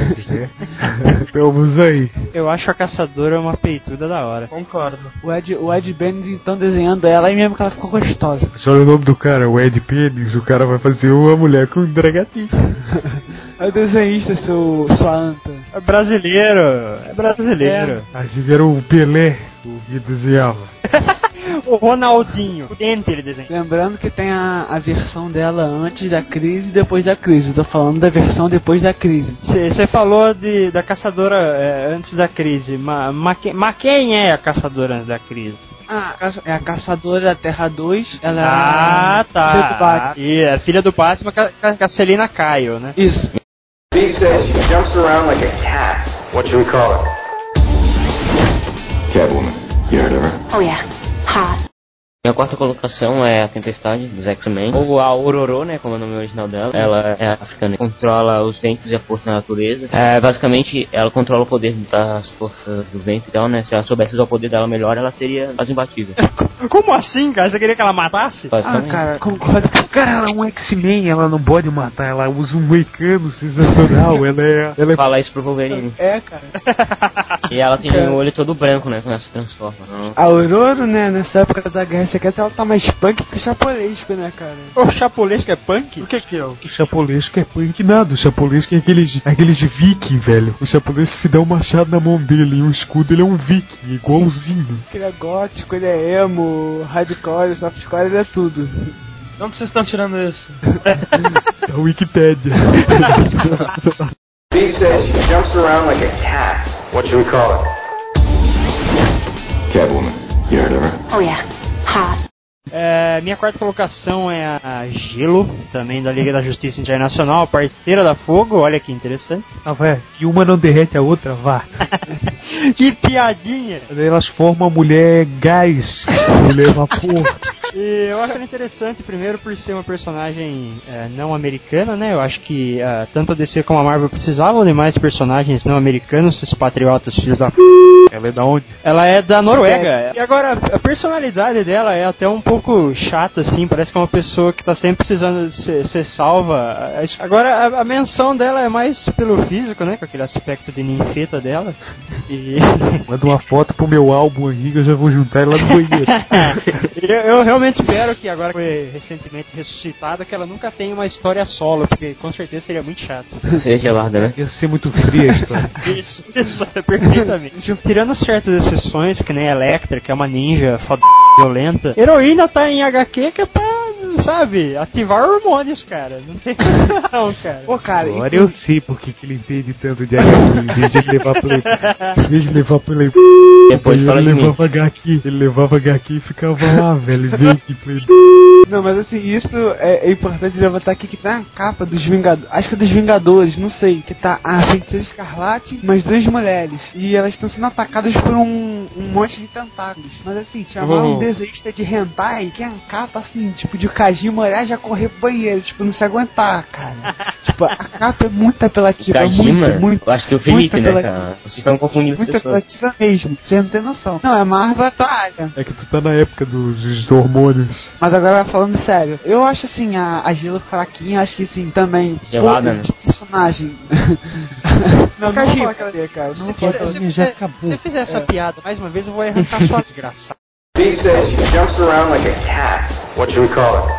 Vamos aí. Eu acho a Caçadora uma peituda da hora. Concordo. O Ed, o Ed Benes então desenhando ela e mesmo que ela ficou gostosa. Só o nome do cara, o Ed Benes, o cara vai fazer uma mulher com um dragatinho. É o desenhista, seu, sua anta. É brasileiro. É brasileiro. É. Achei que era o Pelé, o que desenhava. O Ronaldinho, o dente ele desenha. Lembrando que tem a, a versão dela antes da crise e depois da crise. Eu tô falando da versão depois da crise. Você falou de, da Caçadora é, antes da crise, mas ma, ma quem é a Caçadora antes da crise? Ah, é a Caçadora da Terra dois. Ela ah, é tá. filha do Batman. E é filha do Batman, com a Selina Kyle, né? Isso. B says she jumps around like a cat. What should we call her? Catwoman. You heard of her? Oh yeah, hot. Minha quarta colocação é a Tempestade, dos X-Men, ou a Ororo, né, como é o nome original dela. Ela é africana, controla os ventos e a força da natureza. É, basicamente, ela controla o poder das forças do vento e tal, né. Se ela soubesse usar o poder dela melhor, ela seria quase imbatível. Como assim, cara? Você queria que ela matasse? Ah, cara, concordo. Cara, ela é um X-Men, ela não pode matar, ela usa um moicano sensacional, ela é... Ela é... Fala isso pro Wolverine. É, cara. E ela tem o olho todo branco, né, quando ela se transforma. A Ororo, né, nessa época da Guerra Secreta, ela tá mais punk que o Chapolesco, né, cara? O Chapolesco é punk? O que que é o que Chapolesco é punk nada, o Chapolesco é aqueles, aqueles viking, velho. O Chapolesco se dá um machado na mão dele e um escudo, ele é um viking, igualzinho. Ele é gótico, ele é emo, hardcore, softcore, ele é tudo. Não vocês estão tirando isso? É a Wikipédia. B says she jumps around like a cat. What should we call her? Catwoman. You heard of her? Oh yeah, hot. É, minha quarta colocação é a Gelo, também da Liga da Justiça Internacional, parceira da Fogo, olha que interessante. Ah, vai, que uma não derrete a outra, vá. Que piadinha! Daí elas formam a mulher gás, a mulher vapor. E eu acho ela interessante, primeiro, por ser uma personagem é, não americana, né? Eu acho que uh, tanto a D C como a Marvel precisavam de mais personagens não americanos, esses patriotas filhos da p... Ela é da onde? Ela é da Noruega. E agora, a personalidade dela é até um pouco chata, assim. Parece que é uma pessoa que tá sempre precisando ser, ser salva. Agora, a, a menção dela é mais pelo físico, né? Com aquele aspecto de ninfeta dela. E... Manda uma foto pro meu álbum aqui que eu já vou juntar ela no banheiro. eu, eu realmente espero que agora que foi recentemente ressuscitada, que ela nunca tenha uma história solo, porque com certeza seria muito chato. Seria gelada, né? Ia ser muito fria a história. Isso, isso, é perfeitamente. Tirando certas exceções, que nem a Electra, que é uma ninja foda violenta, heroína tá em H Q que é pra, sabe, ativar hormônios, cara. Não tem não, cara. Pô, cara, agora eu sei porque que ele entende tanto de H Q, em vez de levar play. Em vez de levar play. Depois ele fala de levava H Q, ele levava H Q e ficava lá, velho, em vez de play. Não, mas assim, isso é, é importante levantar aqui que tá na capa dos Vingadores, acho que é dos Vingadores, não sei, que tá a Feiticeira Escarlate, mais duas mulheres, e elas estão sendo atacadas por um, um monte de tentáculos. Mas assim, chamar Oh. um desenhista de hentai, que é a capa assim, tipo, de Kajima olhar já correr pro banheiro, tipo, não se aguentar, cara. Tipo, a capa é muito apelativa, Kajima? muito, muito. Eu acho que é o Felipe, muito né, cara? Vocês estão confundindo as Muito pessoas. apelativa mesmo, você não tem noção. Não, é Marvel a toalha. É que tu tá na época dos, dos hormônios. Mas agora falando sério, eu acho assim, a, a Gelo fraquinha, acho que sim, também. Gelada, pô, né? de personagem. não, não vou Kajima, falar aquela ali, cara. Não Se vou fizer, falar se aquela ali. fizer- já acabou. se você fizer essa piada mais uma vez, eu vou arrancar sua desgraça. B says she jumps around like a cat. What should we call her?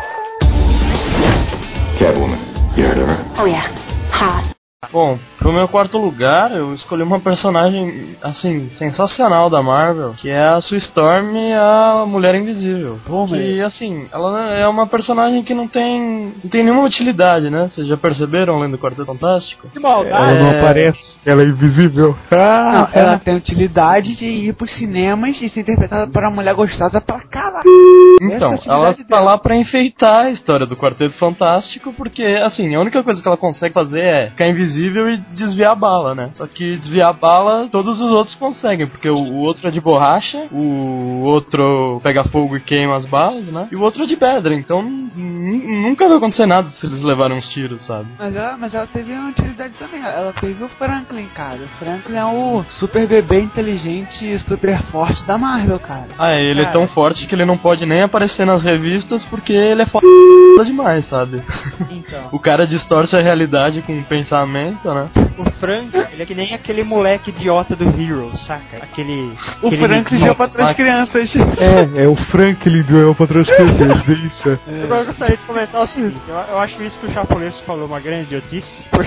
Catwoman. You heard of her? Oh yeah. Hot. Bom, pro meu quarto lugar, eu escolhi uma personagem, assim, sensacional da Marvel, que é a Sue Storm, a Mulher Invisível. Pô, que, assim, ela é uma personagem que não tem, não tem nenhuma utilidade, né? Vocês já perceberam lendo o Quarteto Fantástico? Que maldade. Ela não É. aparece, ela é invisível. Ah, Não, ela tem utilidade de ir pros cinemas e ser interpretada por uma mulher gostosa pra caralho. Então, Essa é a ela utilidade tá dela. lá pra enfeitar a história do Quarteto Fantástico, porque, assim, a única coisa que ela consegue fazer é ficar invisível e desviar a bala, né? Só que desviar a bala, todos os outros conseguem, porque o, o outro é de borracha, o outro pega fogo e queima as balas, né? E o outro é de pedra, então n- nunca vai acontecer nada se eles levarem uns tiros, sabe? Mas ela, mas ela teve uma utilidade também. Ela teve o Franklin, cara. O Franklin é o super bebê inteligente e super forte da Marvel, cara. Ah, ele Cara. é tão forte que ele não pode nem aparecer nas revistas porque ele é foda demais, sabe? Então. O cara distorce a realidade com o pensamento, né? O Frank, ele é que nem aquele moleque idiota do Hero, saca? Aquele. O aquele Franklin menino- já pra trás crianças. é, é o Franklin do El Patrão isso. Eu agora gostaria de comentar o seguinte: eu, eu acho isso que o Chapolin falou uma grande idiotice. Porque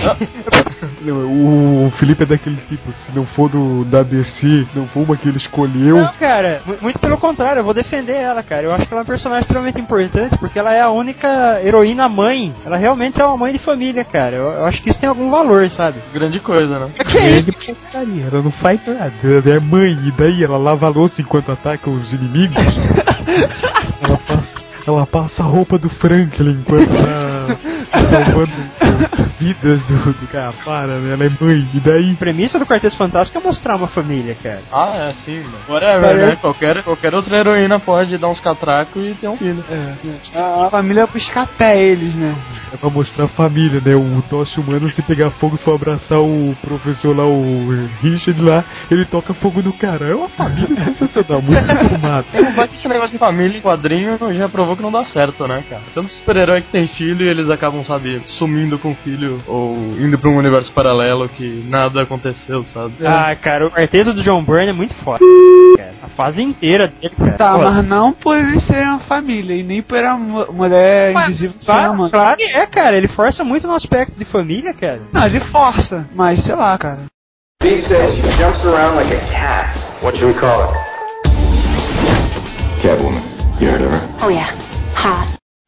O Felipe é daquele tipo, se não for do, da D C, não for uma que ele escolheu. Não, cara, mu- muito pelo contrário, eu vou defender ela, cara. Eu acho que ela é uma personagem extremamente importante, porque ela é a única heroína mãe. Ela realmente é uma mãe de família, cara. Eu, eu acho que isso tem algum valor, sabe? Grande coisa, né? É que é isso? Grande putaria, ela não faz nada, ela é mãe, e daí ela lava a louça enquanto ataca os inimigos. ela, passa, ela passa a roupa do Franklin enquanto tá salvando vidas do, do cara, para, né? Ela é mãe, e daí... A premissa do Quarteto Fantástico é mostrar uma família, cara. Ah, é sim, mano. Whatever, Parece- né? Qualquer, qualquer outra heroína pode dar uns catracos e ter um filho. É. A, a família é buscar pé eles, né? É pra mostrar a família, né? O tocha humano, se pegar fogo e for abraçar o professor lá, o Richard lá, ele toca fogo no cara. É uma família sensacional, muito formada. Mas esse negócio de família em quadrinho já provou que não dá certo, né, cara? Tanto super-herói que tem filho e eles acabam, sabe, sumindo com o filho ou indo pra um universo paralelo que nada aconteceu, sabe? Ah, cara, o quarteto do John Byrne é muito foda, cara. A fase inteira dele, cara. Tá, Pô, mas não por eles serem uma família e nem por a mu- mulher mas, invisível ser uma claro, mãe. claro que é, cara. Ele força muito no aspecto de família, cara. Não, ele força, mas sei lá, cara. B says she jumps around like a cat. What should we call her? Catwoman. You heard of her? Oh yeah. Hot.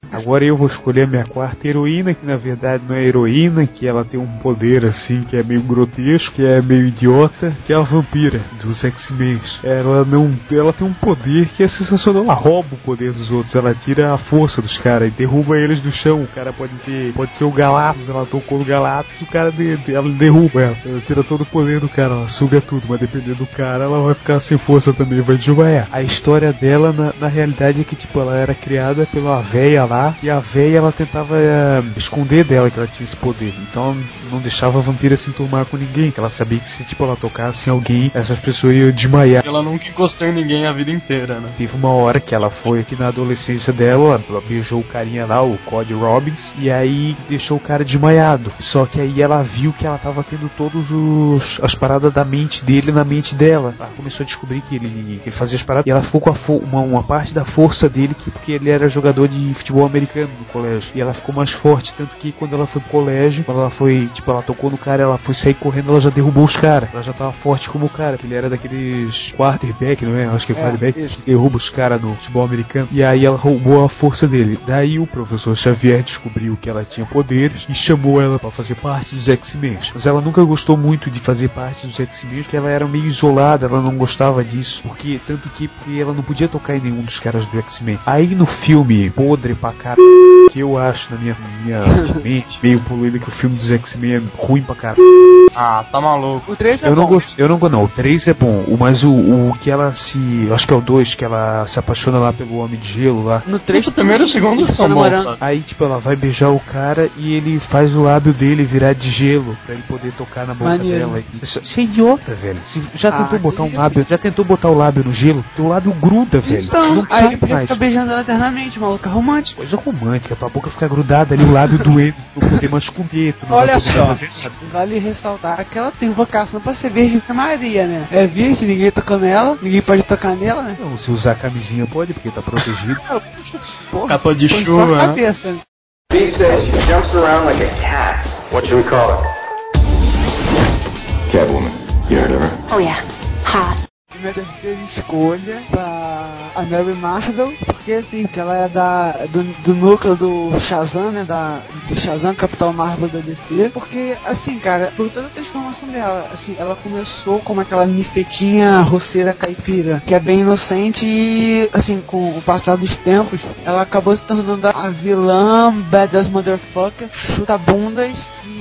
Agora eu vou escolher a minha quarta heroína, que na verdade não é heroína, que ela tem um poder assim, que é meio grotesco, que é meio idiota, que é a vampira dos X-Men. Ela não, ela tem um poder que é sensacional. Ela rouba o poder dos outros, ela tira a força dos caras e derruba eles do chão. O cara pode ter, pode ser o Galactus, ela tocou no Galactus, o cara de, de, ela derruba ela, ela tira todo o poder do cara, ela suga tudo, mas dependendo do cara, ela vai ficar sem força também, vai desmaiar. A história dela, na, na realidade, é que tipo, ela era criada pela véia lá, e a véia, ela tentava uh, esconder dela que ela tinha esse poder, então não deixava a vampira se enturmar com ninguém, que ela sabia que se tipo, ela tocasse em alguém, essas pessoas iam desmaiar. Ela nunca encostou em ninguém a vida inteira, né? Teve uma hora que ela foi aqui na adolescência dela, ela beijou o carinha lá, o Cody Robbins, e aí deixou o cara desmaiado. Só que aí ela viu que ela tava tendo todos os as paradas da mente dele na mente dela. Ela começou a descobrir que ele, que ele fazia as paradas, e ela ficou com a fo- uma, uma parte da força dele, que, porque ele era jogador de futebol americano no colégio, e ela ficou mais forte, tanto que quando ela foi pro colégio, quando ela foi, tipo, ela tocou no cara, ela foi sair correndo, ela já derrubou os caras, ela já tava forte como o cara, que ele era daqueles quarterback, não é? Acho que é quarterback, que derruba os caras no futebol americano, e aí ela roubou a força dele. Daí o professor Xavier descobriu que ela tinha poderes e chamou ela pra fazer parte dos X-Men. Mas ela nunca gostou muito de fazer parte dos X-Men, porque ela era meio isolada, ela não gostava disso, porque tanto que porque ela não podia tocar em nenhum dos caras do X-Men. Aí no filme podre pra caralho, que eu acho na minha, minha mente meio polêmica, que o filme dos X-Men é ruim pra caralho. Ah, tá maluco. O três é eu bom. não gosto, eu não gosto, não. O três é bom, o, mas o, o que ela se. Acho que é o dois, que ela se apaixona lá pelo Homem de Gelo lá. No três O primeiro e o segundo eles são estão bons, namorando. sabe? Aí, tipo, ela vai beijar o cara e ele faz o lábio dele virar de gelo pra ele poder tocar na boca Maneiro. dela. Isso, isso é idiota, velho. Se já Ah, tentou botar um que lábio, já tentou botar o lábio no gelo? Teu lábio gruda, velho. Então, não aí sai ele podia mais. ficar beijando ela eternamente, maluca romântica. Coisa romântica, pra boca ficar grudada ali, o lábio doendo, não poder mais comer. Tu não Olha vai poder só, fazer nada. vale ressaltar que ela tem vocação pra ser Virgem Maria, né? É virgem, ninguém toca nela, ninguém pode tocar nela, né? Não, se usar camisinha pode, porque tá protegido. Porra, Capa de põe chuva, só a né? cabeça, né? B says she jumps around like a cat. What should we call her? Catwoman. You heard of her? Oh yeah. Hot. Minha terceira escolha pra a Mary Marvel, porque assim, que ela é da, do, do núcleo do Shazam, né, da, do Shazam, Capitão Marvel da D C, porque assim, cara, por toda a transformação dela, assim, ela começou como aquela nifetinha roceira caipira, que é bem inocente e, assim, com o passar dos tempos, ela acabou se tornando a vilã badass motherfucker, chuta bundas,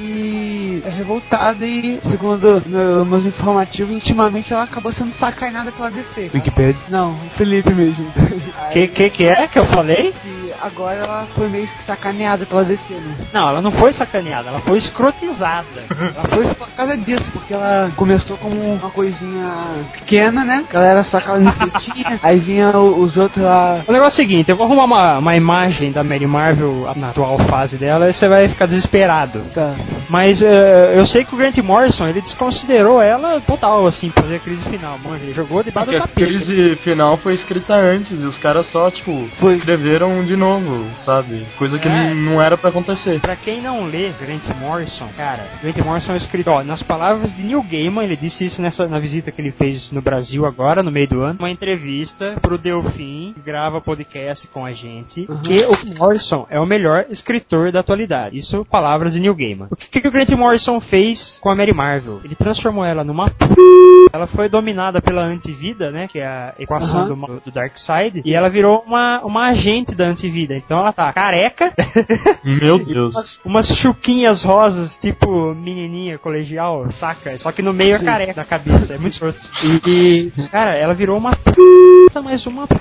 que é revoltada e, segundo no, meus informativos, intimamente ela acabou sendo sacaneada pela D C. Wikipedia. Não, o Felipe mesmo. Que, que que é que eu falei? E agora ela foi meio que sacaneada pela D C, né? Não, ela não foi sacaneada, ela foi escrotizada. Ela foi por causa disso, porque ela começou como uma coisinha pequena, né? Que ela era só aquela nifetinha, aí vinha o- os outros lá. O negócio é o seguinte, eu vou arrumar uma, uma imagem da Mary Marvel na atual fase dela e você vai ficar desesperado. Tá. Mas eh, eu sei que o Grant Morrison, ele desconsiderou ela total, assim, pra fazer a crise final. Mano, ele jogou debaixo Porque do a tapete. crise final foi escrita antes e os caras só, tipo, Foi. escreveram de novo, sabe? Coisa que É. n- não era pra acontecer. Pra quem não lê Grant Morrison, cara, Grant Morrison é escrito, ó, nas palavras de Neil Gaiman, ele disse isso nessa, na visita que ele fez no Brasil agora, no meio do ano, uma entrevista pro Delfim, que grava podcast com a gente, Uhum. que o Morrison é o melhor escritor da atualidade. Isso, palavras de Neil Gaiman. O que, que o Grant Morrison fez com a Mary Marvel? Ele transformou ela numa p... Ela foi dominada pela antivida, né, que é a equação Uhum. do, mal- do Darkseid, e ela virou uma, uma agente da antivida. Então ela tá careca, Meu e Deus. umas, umas chuquinhas rosas, tipo menininha colegial, saca? Só que no meio é Sim. careca da cabeça, é muito escroto. E, e, cara, ela virou uma p, mas uma p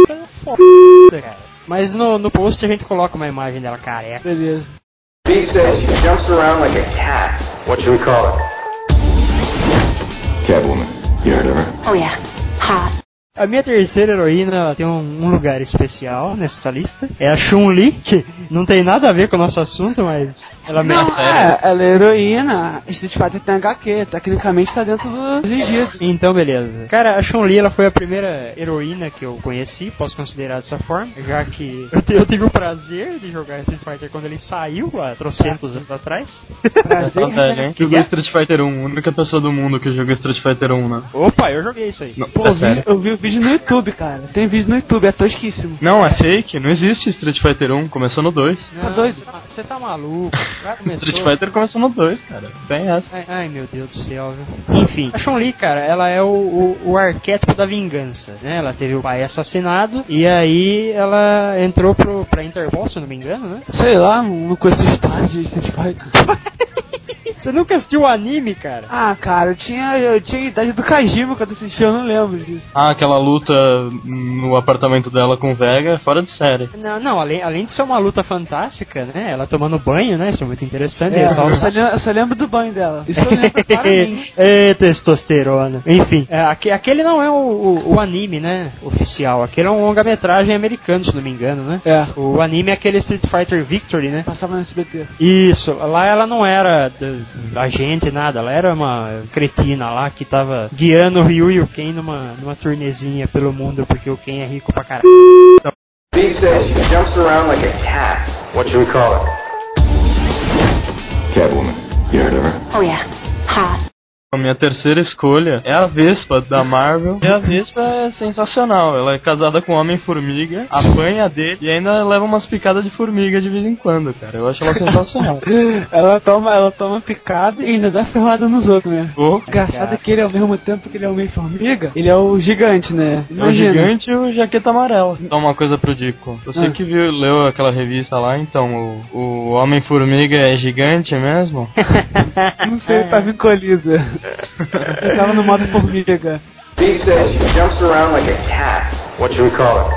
foda, cara. Mas no, no post a gente coloca uma imagem dela careca. Beleza. B says she jumps around like a cat. What should we call her? Catwoman. You heard of her? Oh yeah. Hot. A minha terceira heroína ela tem um, um lugar especial nessa lista. É a Chun-Li, que não tem nada a ver com o nosso assunto, mas ela Não, merece. é, ela é heroína. Street Fighter tem H Q, tecnicamente tá dentro do exigido. Então, beleza. Cara, a Chun-Li ela foi a primeira heroína que eu conheci, posso considerar dessa forma, já que eu, te- eu tive o prazer de jogar Street Fighter quando ele saiu, há trocentos anos atrás. Prazer, Tá velho, hein? Que Jogou é? Street Fighter um, a única pessoa do mundo que jogou Street Fighter um, né? Opa, eu joguei isso aí. Não, Pô, é eu vi, sério. eu vi o vídeo no YouTube, cara. Tem vídeo no YouTube, é tosquíssimo. Não, é fake, não existe Street Fighter um, começou no dois. Não, Tá doido? Você tá maluco. Já começou. Street Fighter começou no dois, cara. Tem essa. Ai, ai, meu Deus do céu, viu? Enfim, a Chun-Li, cara, ela é o, o, o arquétipo da vingança, né? Ela teve o pai assassinado e aí ela entrou pro, pra Interpol, se eu não me engano, né? Sei lá, não conheço história de Street Fighter. Você nunca assistiu o anime, cara? Ah, cara, eu tinha, eu tinha a idade do Kajima quando assisti, eu não lembro disso. Ah, aquela luta no apartamento dela com o Vega é fora de série. Não, não, além, além de ser uma luta fantástica, né? Ela tomando banho, né? Isso é muito interessante. É, É só- eu, só lembro, eu só lembro do banho dela. Isso eu lembro claramente. É, testosterona. Enfim, é, aque- aquele não é o, o, o anime, né? Oficial. Aquele é um longa-metragem americano, se não me engano, né? É. O anime é aquele Street Fighter Victory, né? Passava no S B T. Isso, lá ela não era da- agente, nada. Ela era uma cretina lá que tava guiando o Ryu e o Ken numa, numa turnezinha pelo mundo, porque o Ken é rico pra caralho. B says she jumps around like a cat. What should we call her? Catwoman. You heard of her? Oh yeah. Hot. A minha terceira escolha é a Vespa da Marvel. E a Vespa é sensacional. Ela é casada com o Homem-Formiga, apanha dele e ainda leva umas picadas de formiga de vez em quando, cara. Eu acho ela sensacional. Ela toma, ela toma picada e ainda dá ferrada nos outros, né? Oh, Engraçado é que ele, ao mesmo tempo que ele é o Homem-Formiga, ele é o gigante, né? é o gigante e o jaqueta amarela. Então, uma coisa pro Dico. Você Ah. que viu, leu aquela revista lá, então, o, o Homem-Formiga é gigante mesmo? Não sei, tava encolhido. Eu tava no modo formiga. B says she jumps around like a cat. What should we call her?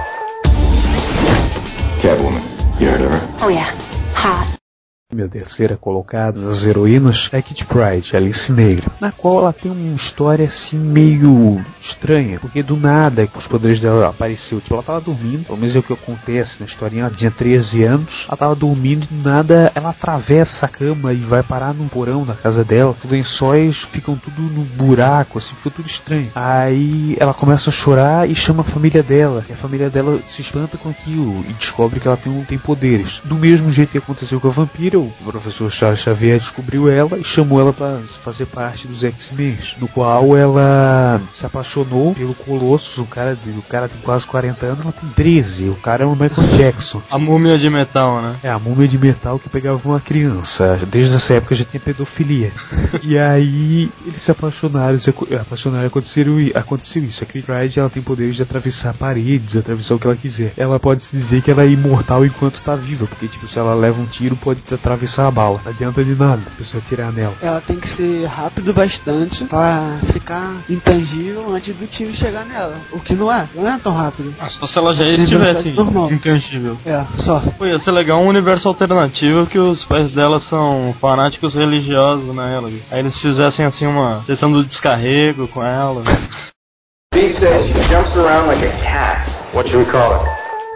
Catwoman. You heard of her? Oh yeah. Hot. Minha terceira colocada das heroínas é Kitty Pryde, Alice Negra, na qual ela tem uma história assim meio estranha, porque do nada os poderes dela apareceu, tipo, ela tava dormindo, pelo menos é o que acontece na historinha, ela tinha treze anos, ela tava dormindo e do nada ela atravessa a cama e vai parar num porão da casa dela, os lençóis ficam tudo no buraco, assim, ficou tudo estranho. Aí ela começa a chorar e chama a família dela, e a família dela se espanta com aquilo e descobre que ela tem, tem poderes. Do mesmo jeito que aconteceu com a vampira, o professor Charles Xavier descobriu ela e chamou ela para fazer parte dos X-Men, no qual ela se apaixonou pelo Colossus, o cara, o cara tem quase quarenta anos, ela tem treze, o cara é o Michael Jackson. A múmia de metal, né? É, a múmia de metal que pegava uma criança, desde essa época já tinha pedofilia. E aí eles se apaixonaram, se apaixonaram, aconteceu, aconteceu isso. A Kitty Pryde, ela tem poderes de atravessar paredes, atravessar o que ela quiser. Ela pode se dizer que ela é imortal enquanto tá viva, porque tipo, se ela leva um tiro, pode atravessar a bala. Não adianta de nada a pessoa tirar nela. Ela tem que ser rápido bastante pra ficar intangível antes do tiro chegar nela. O que não é, não é tão rápido. Ah, só se ela já Tem estivesse velocidade normal. intangível. É, só. Pô, ia ser legal um universo alternativo que os pais dela são fanáticos religiosos, né, ela? Aí eles fizessem assim uma sessão do descarrego com ela. B says she jumps around like a cat. What should we call her?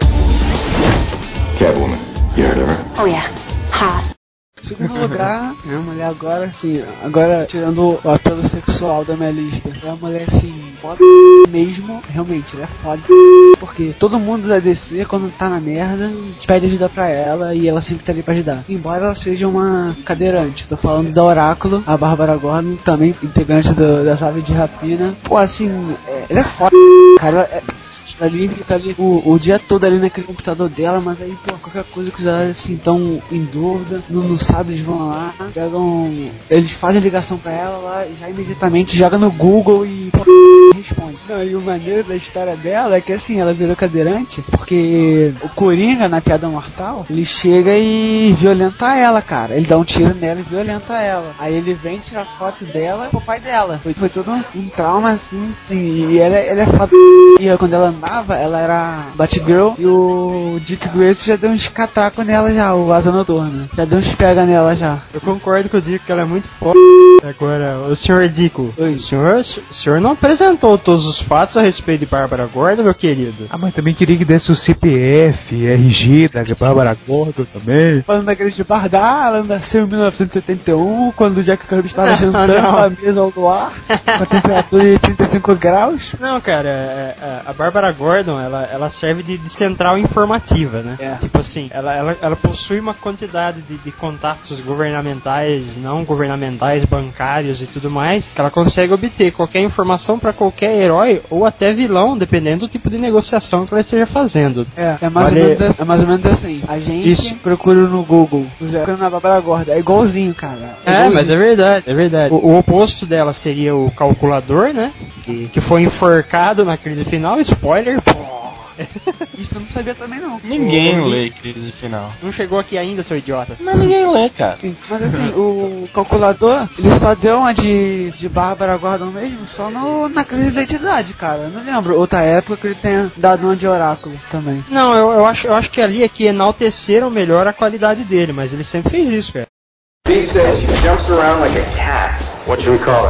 Catwoman. You heard of her? Oh yeah. Hot. Segundo lugar, é a mulher agora, assim, agora tirando o apelo sexual da minha lista, é uma mulher assim, foda mesmo, realmente, ela é foda, porque todo mundo da D C, quando tá na merda, pede ajuda pra ela e ela sempre tá ali pra ajudar. Embora ela seja uma cadeirante, tô falando da Oráculo, a Bárbara Gordon, também integrante do, das aves de rapina. Pô, assim, é, ela é foda, cara, ela é... ali, tá ali o, o dia todo ali naquele computador dela, mas aí, pô, qualquer coisa que os assim estão em dúvida, não, não sabe, eles vão lá, pegam, eles fazem ligação pra ela lá, e já imediatamente joga no Google e pô, responde. Não, e o maneiro da história dela é que assim, ela virou cadeirante, porque o Coringa, na Piada Mortal, ele chega e violenta ela, cara. Ele dá um tiro nela e violenta ela. Aí ele vem tirar foto dela com o pai dela. Foi, foi todo um, um trauma, assim, assim, e ela, ela é foda. E quando ela andava, ela era Batgirl e o Dick Grayson já deu uns catacos nela já, o Asa Noturna. Já deu uns pega nela já. Eu concordo com o Dico que ela é muito foda. Agora, o senhor Dico, o senhor, o senhor não apresentou todos os fatos a respeito de Bárbara Gordon, meu querido? Ah, mas também queria que desse o C P F, R G da Bárbara Gordon também. Falando daquele de Bardar, ela nasceu em mil novecentos e setenta e um, quando o Jack Kirby estava jantando não. a mesa ao luar, com a temperatura de trinta e cinco graus. Não, cara, a, a, a Bárbara Bárbara Gordon, ela, ela serve de, de central informativa, né? É. Tipo assim, ela, ela, ela possui uma quantidade de, de contatos governamentais, não governamentais, bancários e tudo mais, que ela consegue obter qualquer informação para qualquer herói ou até vilão, dependendo do tipo de negociação que ela esteja fazendo. É, é mais, Vale- ou, menos, é mais ou menos assim. A gente Isso. procura no Google, procura na Bárbara Gordon. É igualzinho, cara. É, igualzinho. mas é verdade, é verdade. O, o oposto dela seria o calculador, né? Que, que foi enforcado na crise final. Spoiler, pô. Isso eu não sabia também, não. Ninguém O- lê crise final. Não chegou aqui ainda, seu idiota. Mas ninguém lê, cara. Sim, mas assim, o calculador, ele só deu uma de, de Bárbara Gordon mesmo, só no, na crise de identidade, cara. Eu não lembro outra época que ele tenha dado uma de oráculo também. Não, eu, eu, acho, eu acho que ali é que enalteceram melhor a qualidade dele, mas ele sempre fez isso, cara. B says she jumps around like a cat. What should we call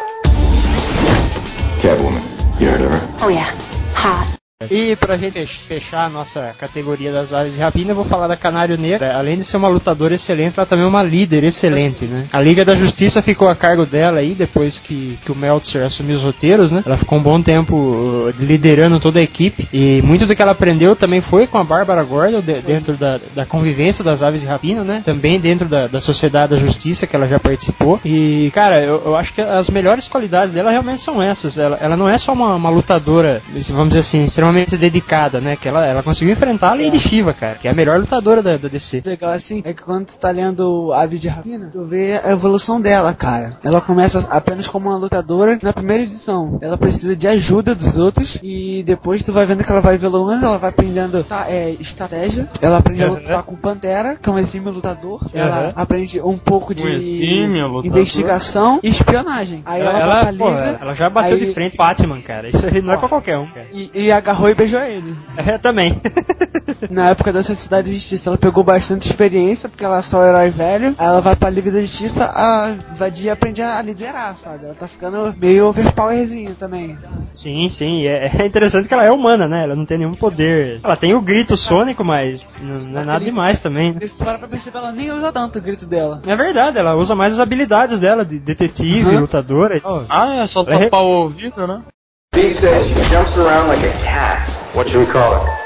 her? Catwoman. You heard of her? Oh yeah. Hot. E pra gente fechar a nossa categoria das aves de rapina, eu vou falar da Canário Negra. Além de ser uma lutadora excelente, ela também é uma líder excelente, né? A Liga da Justiça ficou a cargo dela aí, depois que, que o Meltzer assumiu os roteiros, né? Ela ficou um bom tempo uh, liderando toda a equipe. E muito do que ela aprendeu também foi com a Bárbara Gordon, de, dentro da, da convivência das aves de rapina, né? Também dentro da, da Sociedade da Justiça, que ela já participou. E, cara, eu, eu acho que as melhores qualidades dela realmente são essas. Ela, ela não é só uma, uma lutadora, vamos dizer assim, extremamente dedicada, né? Que ela, ela conseguiu enfrentar a Lady Shiva, cara, que é a melhor lutadora da, da D C. Legal assim, é que quando tu tá lendo Ave de Rapina, tu vê a evolução dela, cara. Ela começa apenas como uma lutadora na primeira edição. Ela precisa de ajuda dos outros e depois tu vai vendo que ela vai evoluindo, ela vai aprendendo tá, é, estratégia. Ela aprende a lutar com Pantera, que é um exímio lutador. Ela Uhum. aprende um pouco de Um exímio lutador. investigação e espionagem. Aí ela, ela, vai pra pô, liga, ela já bateu aí- de frente com Batman, cara. Isso aí não é pra qualquer um, cara. e, e agarrou e beijou ele. É, também. Na época da Sociedade de Justiça, ela pegou bastante experiência, porque ela é só herói velho. Aí ela vai pra Liga da Justiça, a Vadia aprende a liderar, sabe? Ela tá ficando meio overpowerzinha também. Sim, sim. e É, é interessante que ela é humana, né? Ela não tem nenhum poder. Ela tem o grito sônico, mas não, não é nada demais também, né? Se tu parar pra perceber, ela nem usa tanto o grito dela. É verdade, ela usa mais as habilidades dela, de detetive, Uhum. lutadora. Ah, é só Ela é- tapar o ouvido, né? B says she jumps around like a cat. What should we call her?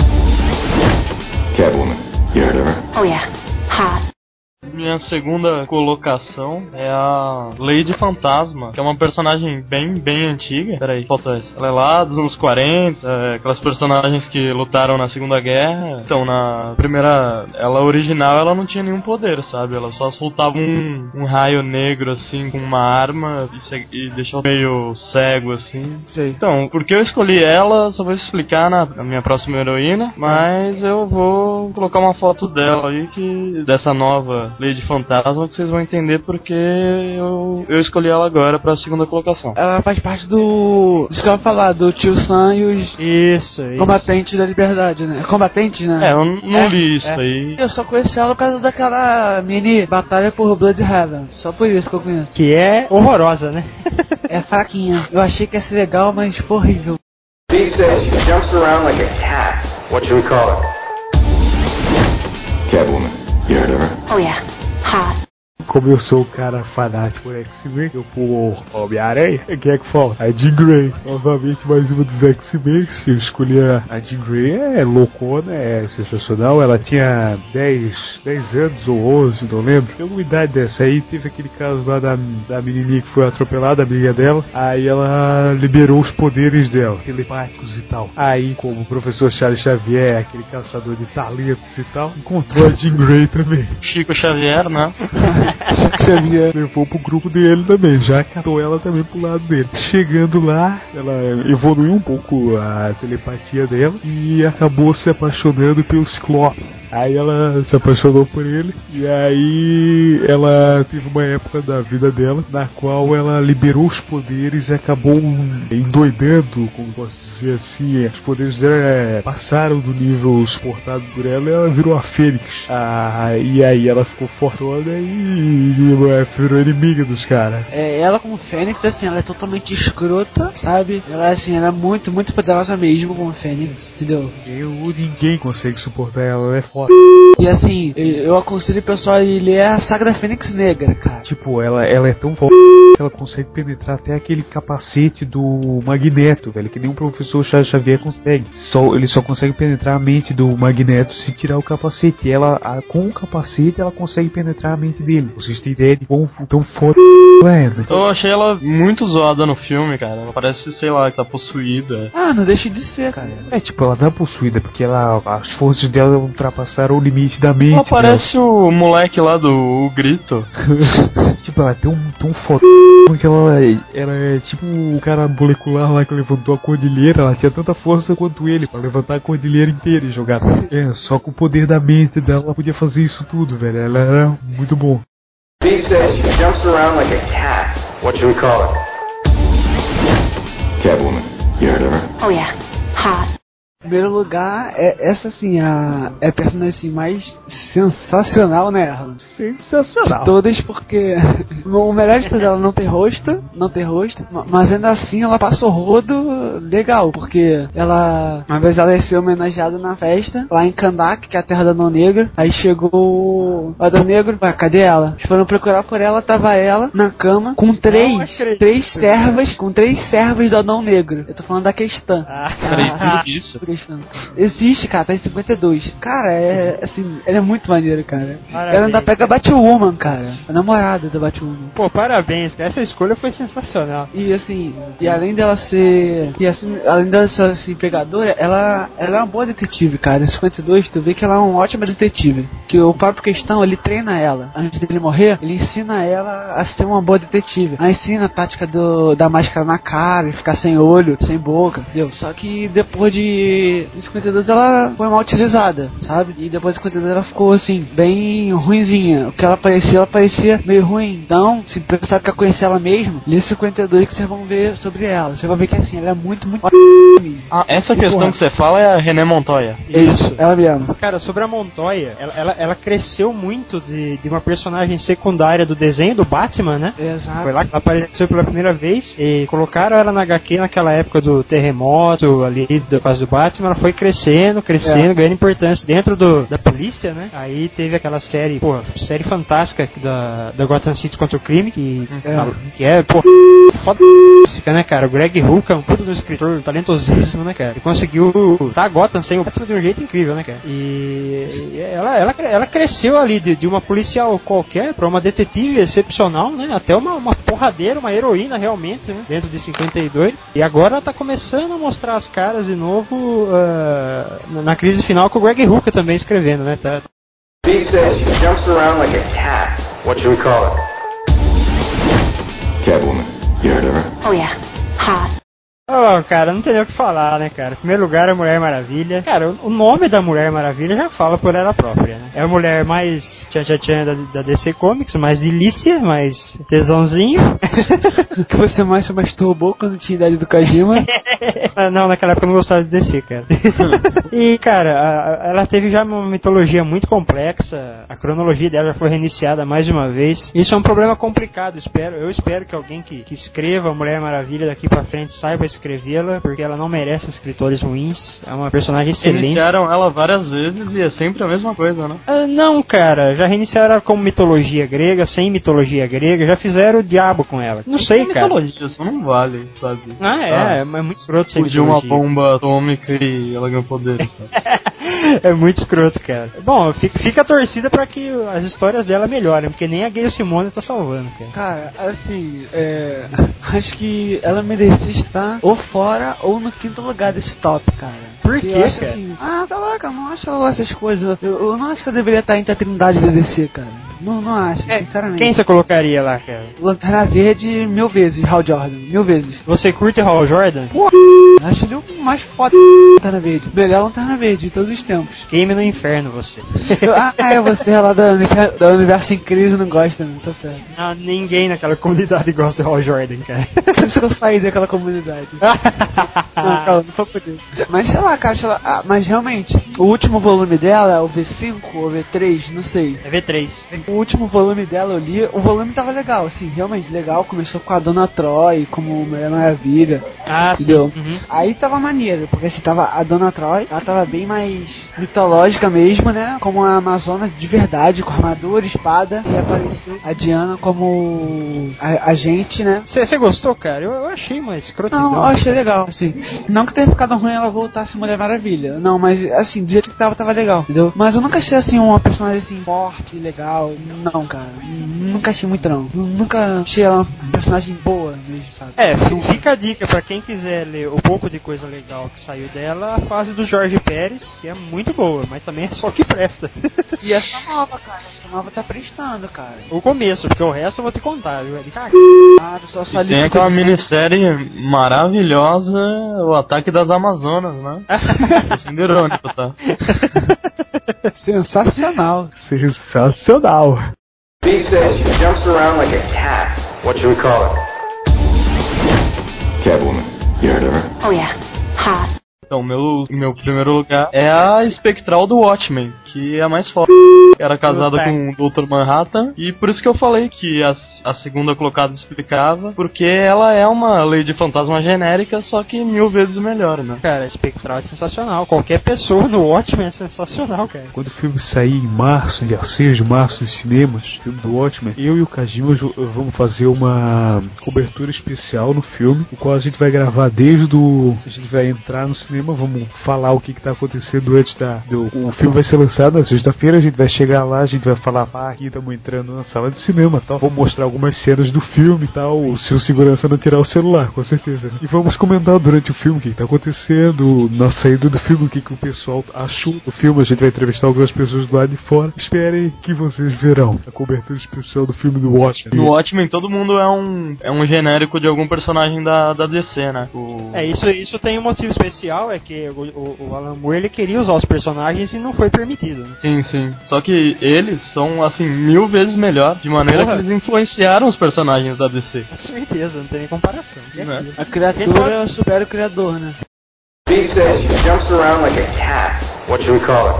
Catwoman. You heard of her? Oh yeah. Hot. Minha segunda colocação é a Lady Fantasma, que é uma personagem bem, bem antiga. Peraí, falta essa. Ela é lá dos anos quarenta, é, aquelas personagens que lutaram na Segunda Guerra. Então, na primeira, ela original, ela não tinha nenhum poder, sabe? Ela só soltava um, um raio negro, assim, com uma arma e, se, e deixou meio cego, assim. Sei. Então, porque eu escolhi ela, só vou explicar na, na minha próxima heroína, mas eu vou colocar uma foto dela aí, que dessa nova Lady Fantasma, que vocês vão entender porque eu, eu escolhi ela agora pra segunda colocação. Ela faz parte do. Isso que eu ia falar, do Tio Sam e os Isso, isso. combatentes da liberdade, né? Combatentes, né? É, eu n- não É, li isso é. aí. Eu só conheci ela por causa daquela mini batalha por Bloodhaven. Só por isso que eu conheço. Que é horrorosa, né? É fraquinha. Eu achei que ia ser legal, mas foi horrível. B says she jumps around like a cat. What should we call her? Catwoman. You heard of her? Oh yeah. Hot. Como eu sou um cara fanático por X-Men, eu pulo Homem-Aranha. Quem é que falta? A Jean Grey. Novamente, mais uma dos X-Men. Eu escolhi a, a Jean Grey. É loucona, é sensacional. Ela tinha dez, dez anos ou onze, não lembro. Tem uma idade dessa aí. Teve aquele caso lá da, da menininha que foi atropelada, a amiga dela. Aí ela liberou os poderes dela, telepáticos e tal. Aí, como o professor Charles Xavier, aquele caçador de talentos e tal, encontrou a Jean Grey também. Chico Xavier, né? Chico Xavier levou pro grupo dele também, já catou ela também pro lado dele. Chegando lá, ela evoluiu um pouco a telepatia dela e acabou se apaixonando pelo Ciclope. Aí ela se apaixonou por ele e aí ela teve uma época da vida dela na qual ela liberou os poderes e acabou endoidando, como posso dizer assim. Os poderes dela é, passaram do nível suportado por ela e ela virou a Fênix. Ah, e aí ela ficou fortona e e virou inimiga dos caras. É, ela como Fênix, assim, ela é totalmente escrota, sabe? Ela, assim, ela é muito, muito poderosa mesmo como Fênix, entendeu? Eu, ninguém consegue suportar ela, ela é foda. E assim, eu aconselho o pessoal a ler a saga da Fênix Negra, cara. Tipo, ela, ela é tão foda que ela consegue penetrar até aquele capacete do Magneto, velho, que nem um professor Xavier consegue. Só, ele só consegue penetrar a mente do Magneto se tirar o capacete. E ela, a, com o capacete, ela consegue penetrar a mente dele. Vocês têm ideia de quão tão foda ela é, né? Eu achei ela muito zoada no filme, cara. Ela parece, sei lá, que tá possuída. Ah, não deixa de ser, cara. É, tipo, ela não é possuída, porque ela, as forças dela ultrapassaram o limite da mente. Ela parece dela. o moleque lá do o Grito. Tipo, ela é tão, tão foda que ela, ela é tipo o cara molecular lá que levantou a cordilheira. Ela tinha tanta força quanto ele pra levantar a cordilheira inteira e jogar. É, só com o poder da mente dela ela podia fazer isso tudo, velho. Ela era muito bom. Steve says she jumps around like a cat. What should we call her? Catwoman. You heard of her? Oh yeah, hot. Em primeiro lugar, é, essa assim, a, é a personagem assim, mais sensacional, né, Arlan? Sensacional. De todas, porque o melhor de tudo, ela não tem rosto, não tem rosto, mas ainda assim ela passa o rodo legal, porque ela, uma vez ela ia ser homenageada na festa, lá em Kandak, que é a terra do Adão Negro, aí chegou o Adão Negro, ah, cadê ela? Eles foram procurar por ela, tava ela na cama, com três, três servas, com três servas do Adão Negro. Eu tô falando da questão. Ah, peraí, tudo isso? Existe, cara, tá em cinquenta e dois. Cara, é assim, ela é muito maneiro, cara. Parabéns. Ela ainda pega a Batwoman, cara. A namorada da Batwoman. Pô, parabéns, cara. Essa escolha foi sensacional. E assim, e além dela ser. E assim, além dela ser assim, pegadora, ela, ela é uma boa detetive, cara. Em cinquenta e dois, tu vê que ela é uma ótima detetive. Que o próprio Questão, ele treina ela. Antes dele morrer, ele ensina ela a ser uma boa detetive. Ela ensina a tática do, da máscara na cara, e ficar sem olho, sem boca, entendeu? Só que depois de. Em cinquenta e dois ela foi mal utilizada, sabe? E depois de cinquenta e dois ela ficou assim, bem ruinzinha. O que ela parecia, ela parecia meio ruim. Então, se pensar que quer conhecer ela mesmo, lê cinquenta e dois que vocês vão ver sobre ela. Você vai ver que assim, ela é muito, muito. Ah, essa questão porra. que você fala é a René Montoya. Isso, ela mesmo. Cara, sobre a Montoya, ela, ela, ela cresceu muito de, de uma personagem secundária do desenho do Batman, né? Exato. Foi lá que ela apareceu pela primeira vez e colocaram ela na agá quê naquela época do terremoto ali, da fase do Batman. Ela foi crescendo, crescendo, é. ganhando importância dentro do, da polícia, né? Aí teve aquela série, pô, série fantástica da, da Gotham City contra o crime, que é, que é pô, foda, né, cara? O Greg Hooker é um puta do escritor talentosíssimo, né, cara? Ele conseguiu tá Gotham sem o Batman de um jeito incrível, né, cara? E, e ela, ela, ela cresceu ali de, de uma policial qualquer pra uma detetive excepcional, né? Até uma, uma porradeira, uma heroína realmente, né? Dentro de cinquenta e dois. E agora ela tá começando a mostrar as caras de novo Uh, na crise final com o Greg Hooker também escrevendo, né? Tá. Steve says she jumps around like a cat. What should we call her? Catwoman. You heard of her? Oh yeah, hot. Oh, cara, não tem nem o que falar, né, cara? Em primeiro lugar, a Mulher Maravilha. Cara, o nome da Mulher Maravilha já fala por ela própria, né? É a mulher mais tchan-tchan-tchan da, da D C Comics, mais delícia, mais tesãozinho. Que você mais se masturbou quando tinha idade do Kajima. Não, naquela época eu não gostava de D C, cara. E, cara, a, a, ela teve já uma mitologia muito complexa. A cronologia dela já foi reiniciada mais de uma vez. Isso é um problema complicado, espero. Eu espero que alguém que, que escreva a Mulher Maravilha daqui pra frente saiba escrevê-la, porque ela não merece escritores ruins. É uma personagem excelente. Reiniciaram ela várias vezes e é sempre a mesma coisa, né? Ah, não, cara. Já reiniciaram ela como mitologia grega, sem mitologia grega. Já fizeram o diabo com ela. Não sei, é cara. Mitologia, isso não vale, sabe? Ah, é. Ah, é muito escroto sem explodiu mitologia. Uma bomba atômica e ela ganhou poderes, sabe? É muito escroto, cara. Bom, fica, fica a torcida pra que as histórias dela melhorem, porque nem a Gayle Simone tá salvando, cara. Cara, assim, é... acho que ela merecia estar ou fora ou no quinto lugar desse top, cara. Por quê, acho, cara? Assim, ah, tá lá, cara, eu não acho ela essas coisas. Eu, eu não acho que eu deveria estar entre a Trindade da D C, cara. Não, não acho, é, sinceramente. Quem você colocaria lá, cara? Lanterna Verde mil vezes, Hal Jordan, mil vezes. Você curte Hal Jordan? Pô, acho ele o mais foda Lanterna Verde. Melhor Lanterna Verde de todos os tempos. Queime no inferno, você. Ah, é, você lá da, da Universo em Crise não gosta, não, tá certo. Não, ninguém naquela comunidade gosta do Hal Jordan, cara. Por isso que eu saí daquela comunidade. Não, calma, não foi por isso. Mas sei lá, cara, sei lá. Ah, mas realmente, o último volume dela é o V cinco ou V três, não sei. É V três. O último volume dela eu li, o volume tava legal, assim, realmente legal. Começou com a Dona Troy como Mulher Maravilha. Ah, entendeu? sim. Uhum. Aí tava maneiro, porque assim, tava a Dona Troy, ela tava bem mais mitológica mesmo, né? Como a Amazona de verdade, com armadura, espada, e apareceu a Diana como a, a gente, né? Você gostou, cara? Eu, eu achei uma escrotidão. Não, eu achei legal, assim. Não que tenha ficado ruim ela voltar a ser Mulher Maravilha. Não, mas assim, do jeito que tava, tava legal, entendeu? Mas eu nunca achei assim uma personagem assim forte, legal. Não, cara. Nunca achei muito não. Nunca achei ela uma personagem boa mesmo, sabe? É, fica a dica pra quem quiser ler o pouco de coisa legal que saiu dela, a fase do Jorge Pérez, que é muito boa, mas também é só que presta. E essa nova, cara. Essa nova tá prestando, cara. O começo, porque o resto eu vou te contar, viu? É de cagar. Ah, só, só E tem aquela minissérie maravilhosa, O Ataque das Amazonas, né? Tô sendo irônico, tá? Sensacional. Sensacional. B says she jumps around like a cat. What should we call her? Catwoman. You heard of her? Oh yeah, hot. Então, meu, meu primeiro lugar é a espectral do Watchmen, que é a mais forte. Era casada com o doutor Manhattan, e por isso que eu falei que a, a segunda colocada explicava, porque ela é uma Lady Fantasma genérica, só que mil vezes melhor, né? Cara, a espectral é sensacional. Qualquer pessoa no Watchmen é sensacional, cara. Quando o filme sair em março, dia seis de março, nos cinemas, o filme do Watchmen, eu e o Kajima vamos fazer uma cobertura especial no filme, o qual a gente vai gravar desde o... A gente vai entrar no cinema, vamos falar o que que tá acontecendo antes da... Do, o filme vai ser lançado na sexta-feira, a gente vai chegar lá, a gente vai falar, ah, aqui estamos entrando na sala de cinema e tal, vamos mostrar algumas cenas do filme e tal, se o segurança não tirar o celular, com certeza. E vamos comentar durante o filme o que que tá acontecendo, na saída do filme, o que que o pessoal achou do filme, a gente vai entrevistar algumas pessoas do lado de fora. Esperem que vocês verão a cobertura especial do filme do Watchmen. No Watchmen todo mundo é um, é um genérico de algum personagem da, da D C, né? O... É, isso, isso tem um motivo especial, é que o, o, o Alan Moore, ele queria usar os personagens e não foi permitido, né? Sim, sim. Só que eles são, assim, mil vezes melhor, de maneira Porra. que eles influenciaram os personagens da D C. Com certeza, não tem nem comparação. E Né? aquilo? A criatura supera o criador, né? B says she jumps around like a cat. What should we call her?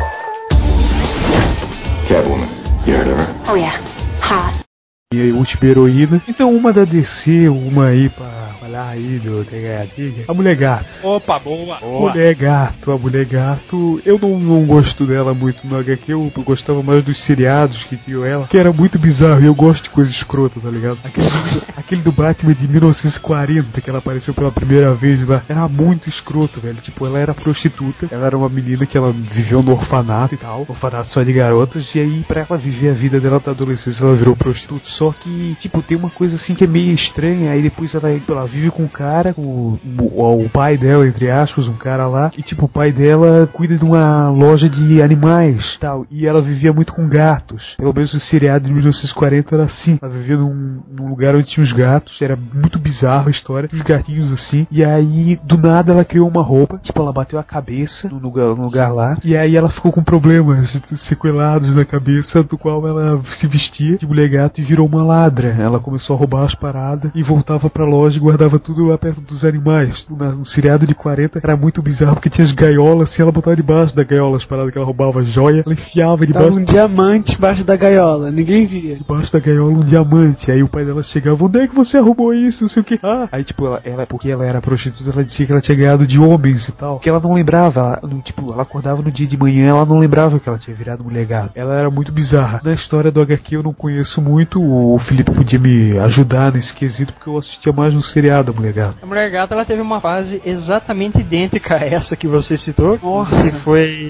Catwoman. You heard of her? Oh yeah, hot. E aí, última heroína. Então, uma da D C, uma aí pra falar aí do T H T, a Mulher Gato. Opa, boa, boa. Mulher Gato, a Mulher Gato, eu não, não gosto dela muito no H Q, eu gostava mais dos seriados que tinham ela, que era muito bizarro, e eu gosto de coisa escrota, tá ligado? Aquele, aquele do Batman de mil novecentos e quarenta, que ela apareceu pela primeira vez lá, era muito escroto, velho. Tipo, ela era prostituta, ela era uma menina que ela viveu no orfanato e tal, orfanato só de garotas, e aí pra ela viver a vida dela da adolescência, ela virou prostituta. Só que, tipo, tem uma coisa assim que é meio estranha, aí depois ela, ela vive com um cara, com o, o, o pai dela, entre aspas, um cara lá, e tipo, o pai dela cuida de uma loja de animais, tal, e ela vivia muito com gatos. Pelo menos o seriado de mil novecentos e quarenta era assim, ela vivia num, num lugar onde tinha os gatos, era muito bizarro a história, os gatinhos assim, e aí, do nada, ela criou uma roupa, tipo, ela bateu a cabeça no lugar, no lugar lá, e aí ela ficou com problemas sequelados na cabeça, do qual ela se vestia de mulher gato e virou uma ladra. Ela começou a roubar as paradas e voltava pra loja e guardava tudo lá perto dos animais. No, no seriado de quarenta era muito bizarro porque tinha as gaiolas e ela botava debaixo da gaiola as paradas que ela roubava, joia, ela enfiava debaixo. Tava um diamante debaixo da gaiola, ninguém via. Debaixo da gaiola um diamante. Aí o pai dela chegava, onde é que você arrumou isso? Não sei o que. Ah. Aí tipo, ela, ela, porque ela era prostituta, ela dizia que ela tinha ganhado de homens e tal. Que ela não lembrava, ela, no, tipo, ela acordava no dia de manhã, ela não lembrava que ela tinha virado mulher gato. Ela era muito bizarra. Na história do H Q eu não conheço muito, o Felipe podia me ajudar nesse quesito, porque eu assistia mais no seriado da Mulher Gata. A Mulher Gata, ela teve uma fase exatamente idêntica a essa que você citou. Nossa. Que foi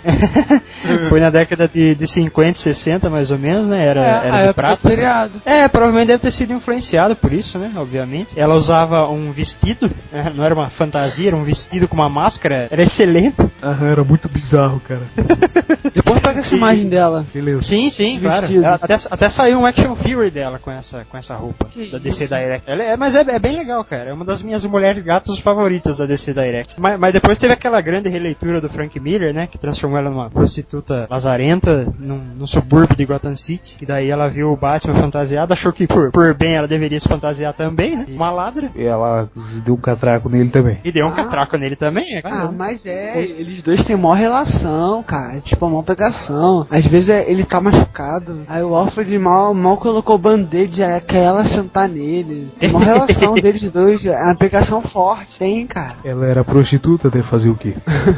foi na década de, de cinquenta, sessenta mais ou menos, né? Era, É, era a de época prata. do seriado. É, provavelmente deve ter sido influenciado por isso, né? Obviamente. Ela usava um vestido, né? Não era uma fantasia, era um vestido com uma máscara. Era excelente. Aham, era muito bizarro, cara. Depois pega essa imagem dela. Beleza. Sim, sim, claro. Vestido. Ela até, até saiu um action figure dela com essa, com essa roupa. Que Da D C isso? Direct. Ela é, mas é, é bem legal, cara. cara. É uma das minhas mulheres gatos favoritas da D C Direct. Mas, mas depois teve aquela grande releitura do Frank Miller, né? Que transformou ela numa prostituta lazarenta num, num subúrbio de Gotham City. E daí ela viu o Batman fantasiado, achou que por, por bem ela deveria se fantasiar também, né? Uma ladra. E ela deu um catraco nele também. E deu um Ah. catraco nele também, é claro. Ah, mas é, eles dois têm maior relação, cara. Tipo, maior pegação. Às vezes é, ele tá machucado. Aí o Alfred mal, mal colocou band-aid, aí quer ela sentar nele. Tem uma relação deles dois, é uma pegação forte, tem, cara. Ela era prostituta, deve fazer o quê?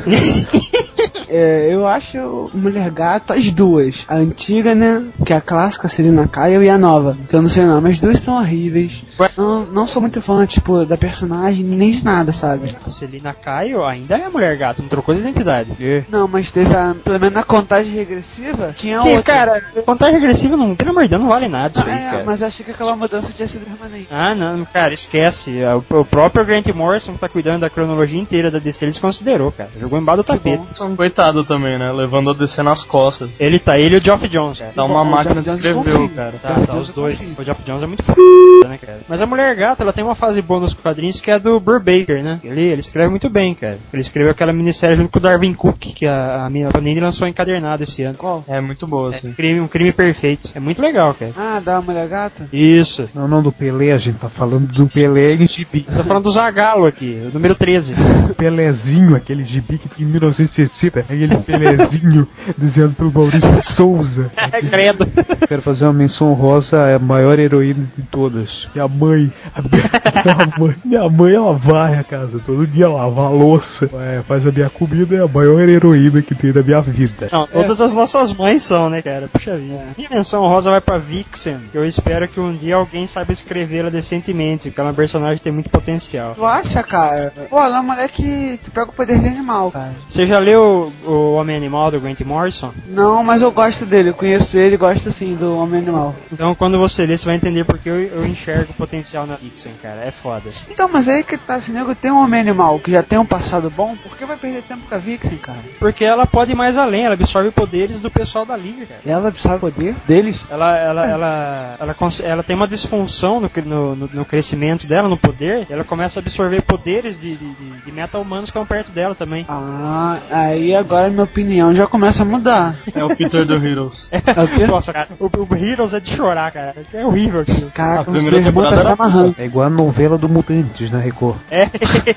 É, eu acho Mulher Gato as duas. A antiga, né? Que é a clássica, Selina Kyle, e a nova, que eu não sei não, mas as duas são horríveis. Não, não sou muito fã, tipo, da personagem, nem de nada, sabe? A Selina Kyle ainda é a mulher gato, não trocou de identidade. É. Não, mas teve a, pelo menos na contagem regressiva, tinha Que, outra. cara, contagem regressiva, não, pelo amor de Deus, não vale nada isso Ah, aí, é, cara. mas eu achei que aquela mudança tinha sido permanente. Ah, não, cara, esquece. O, o próprio Grant Morrison, que tá cuidando da cronologia inteira da D C, ele desconsiderou, cara. Jogou embaixo do tapete. Coitado também, né? Levando a D C nas costas. Ele tá, ele e o Geoff Jones, cara. Tá uma O máquina Geoff de Jones escrever, confia. cara. Tá, Geoff tá, Jones os dois. confia. O Geoff Jones é muito f***, né, cara? Mas a Mulher Gata, ela tem uma fase bônus com quadrinhos que é a do Brubaker, né? Ele, ele escreve muito bem, cara. Ele escreveu aquela minissérie junto com o Darwin Cook, que a, a minha Panini lançou encadernado esse ano. Qual? É muito boa, É, assim. um, crime, um crime perfeito. É muito legal, cara. Ah, da Mulher Gata? Isso. Não, não do Pelé, a gente tá falando do Pelé e gibi. Tô falando do Zagalo aqui, o número treze. O Pelézinho, aquele gibi que em mil novecentos e sessenta, aquele Pelézinho desenhado pelo Maurício Souza. É, credo. Quero fazer uma menção honrosa à maior heroína de todas. Minha mãe. A minha mãe, minha mãe, ela varre a casa todo dia, lava a louça, é, faz a minha comida, é a maior heroína que tem da minha vida. Não, todas as nossas mães são, né, cara? Puxa vida. Minha menção rosa vai pra Vixen, que eu espero que um dia alguém saiba escrevê-la decentemente, porque ela é uma personagem que tem muito potencial. Tu acha, cara? Pô, ela é uma mulher que, que pega o poder de animal, cara. Você já leu o Homem Animal do Grant Morrison? Não, mas eu gosto dele, eu conheço ele e gosto sim do Homem Animal. Então quando você ler, você vai entender porque eu, eu enxergo potencial na Vixen, cara. É foda. Então, mas aí que tá, esse nego tem um Homem Animal que já tem um passado bom, por que vai perder tempo com a Vixen, cara? Porque ela pode ir mais além, ela absorve poderes do pessoal da Liga, cara. Ela absorve o poder deles? Ela, ela, ela, ela, cons- ela tem uma disfunção no, cre- no, no, no crescimento dela, no poder, e ela começa a absorver poderes de, de, de, de meta-humanos que estão perto dela também. Ah, aí agora minha opinião já começa a mudar. É o Peter do Heroes. É o quê? Nossa, cara, o, o Heroes é de chorar, cara. É horrível aquilo. Caraca, A primeira meu irmão tá temporada se era amarrando. É igual a novela do Mutantes na Record. É,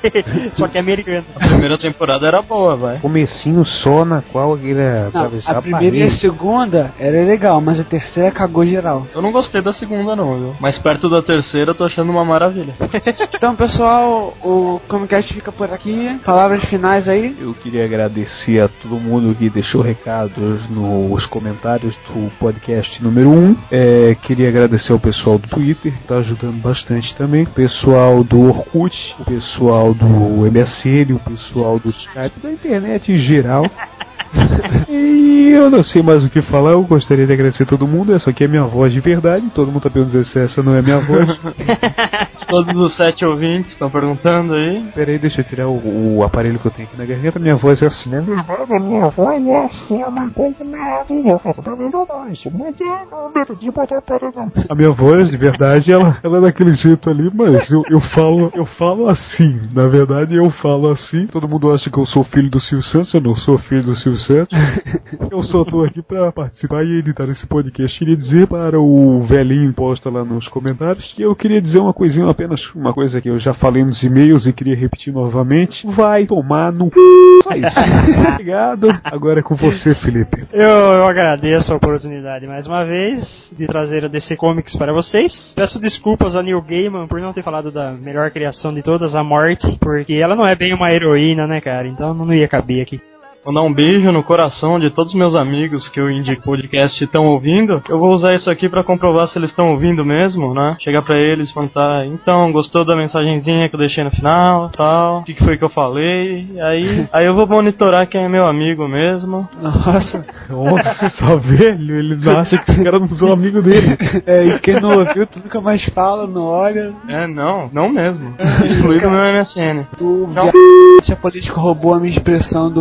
só que é americano. A primeira temporada era boa, vai. Comecinho só na qual ele ia Não, atravessar a a primeira e a parede. segunda era legal, mas a terceira cagou geral. Eu não gostei da segunda, não, viu? Mas perto da terceira eu tô achando uma maravilha. Então, pessoal, o Comicast fica por aqui. Palavras finais aí. Eu queria agradecer a todo mundo que deixou recados nos comentários do podcast número um. É, queria agradecer ao pessoal do Twitter, que tá ajudando bastante também. O pessoal do Orkut, o pessoal do M S N, o pessoal do Skype, da internet em geral. E eu não sei mais o que falar, eu gostaria de agradecer a todo mundo. Essa aqui é minha voz de verdade, todo mundo tá perguntando se essa não é minha voz. Todos os sete ouvintes estão perguntando aí. Peraí, deixa eu tirar o, o aparelho que eu tenho aqui na garganta. Minha voz é assim, né? Minha voz é assim, é uma coisa maravilhosa. Talvez eu goste, mas é não medo de botar aparelho não. A minha voz, de verdade, ela, ela é daquele jeito ali, mas eu, eu falo eu falo assim. Na verdade, eu falo assim. Todo mundo acha que eu sou filho do Silvio Santos, eu não sou filho do Silvio Santos. Eu só tô aqui pra participar e editar esse podcast. Queria dizer para o velhinho posta lá nos comentários que eu queria dizer uma coisinha, apenas uma coisa que eu já falei nos e-mails e queria repetir novamente. Vai tomar no c... Só isso. Obrigado. Agora é com você, Felipe. Eu, eu agradeço a oportunidade mais uma vez de trazer a D C Comics para vocês. Peço desculpas a Neil Gaiman por não ter falado da melhor criação de todas, a Morte, porque ela não é bem uma heroína, né, cara? Então não ia caber aqui. Mandar um beijo no coração de todos os meus amigos que o Indie Podcast estão ouvindo. Eu vou usar isso aqui pra comprovar se eles estão ouvindo mesmo, né? Chegar pra eles e perguntar, então, gostou da mensagenzinha que eu deixei no final, tal, o que, que foi que eu falei? E aí, aí eu vou monitorar quem é meu amigo mesmo. Nossa. Nossa, velho, eles acham que os caras não são amigos dele. É, e quem não ouviu, tu nunca mais fala, não olha. É, não, não mesmo. Excluído no M S N. O viado político roubou a minha expressão do beijo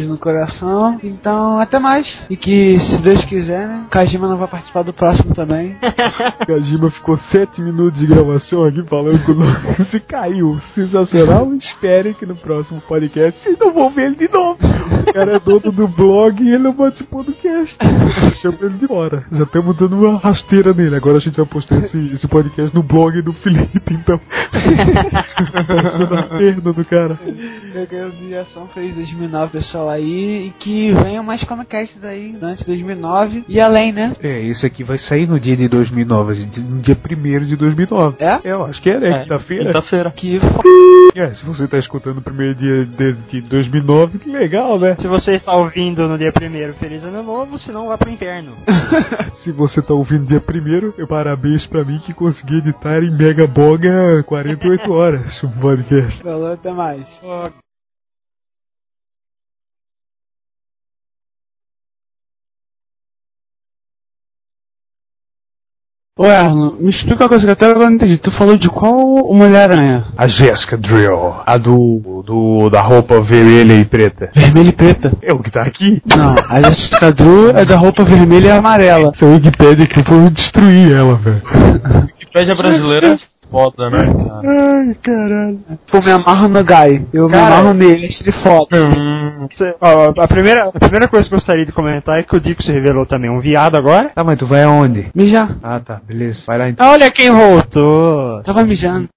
beijo no coração. Então, até mais. E que, se Deus quiser, né? Kajima não vai participar do próximo também. Kajima ficou sete minutos de gravação aqui falando com nós. Você caiu. Sensacional. Espere que no próximo podcast vocês não vão ver ele de novo. O cara é dono do blog e ele não participou do cast. Chama ele de fora. Já estamos dando uma rasteira nele. Agora a gente vai postar esse, esse podcast no blog do Felipe, então. Passando a perna do cara. Eu quero direção feliz dois mil e nove, pessoal, aí. E que venham mais comicasts aí durante dois mil e nove e além, né? É, esse aqui vai sair no dia de dois mil e nove, no dia primeiro de dois mil e nove. É? Eu acho que é, né? É, Quinta-feira. Quinta-feira. Que f... É, se você tá escutando o primeiro dia de, de dois mil e nove, que legal, né? Se você está ouvindo no dia primeiro, feliz ano novo, senão vá pro inferno. Se você tá ouvindo dia primeiro, eu parabéns pra mim que consegui editar em Mega Boga quarenta e oito horas um podcast. Falou, até mais. Ô Erno, me explica uma coisa que até agora eu não entendi. Tu falou de qual Mulher-Aranha? A Jessica Drill, a do, do da roupa vermelha e preta. Vermelha e preta? É o que tá aqui? Não, a Jessica Drew é da roupa vermelha e amarela. Essa Wikipédia aqui foi destruir ela, velho. Wikipédia brasileira é foda, né, cara? Ai, caralho. Eu me amarro no Guy. Eu Cara, me amarro nele, acho ele foda. Hum, Cê- ó, a, primeira, a primeira coisa que eu gostaria de comentar é que o Dico se revelou também um viado agora. Tá, mas tu vai aonde? Mijar. Ah, tá, beleza. Vai lá então. Olha quem voltou. Tava mijando.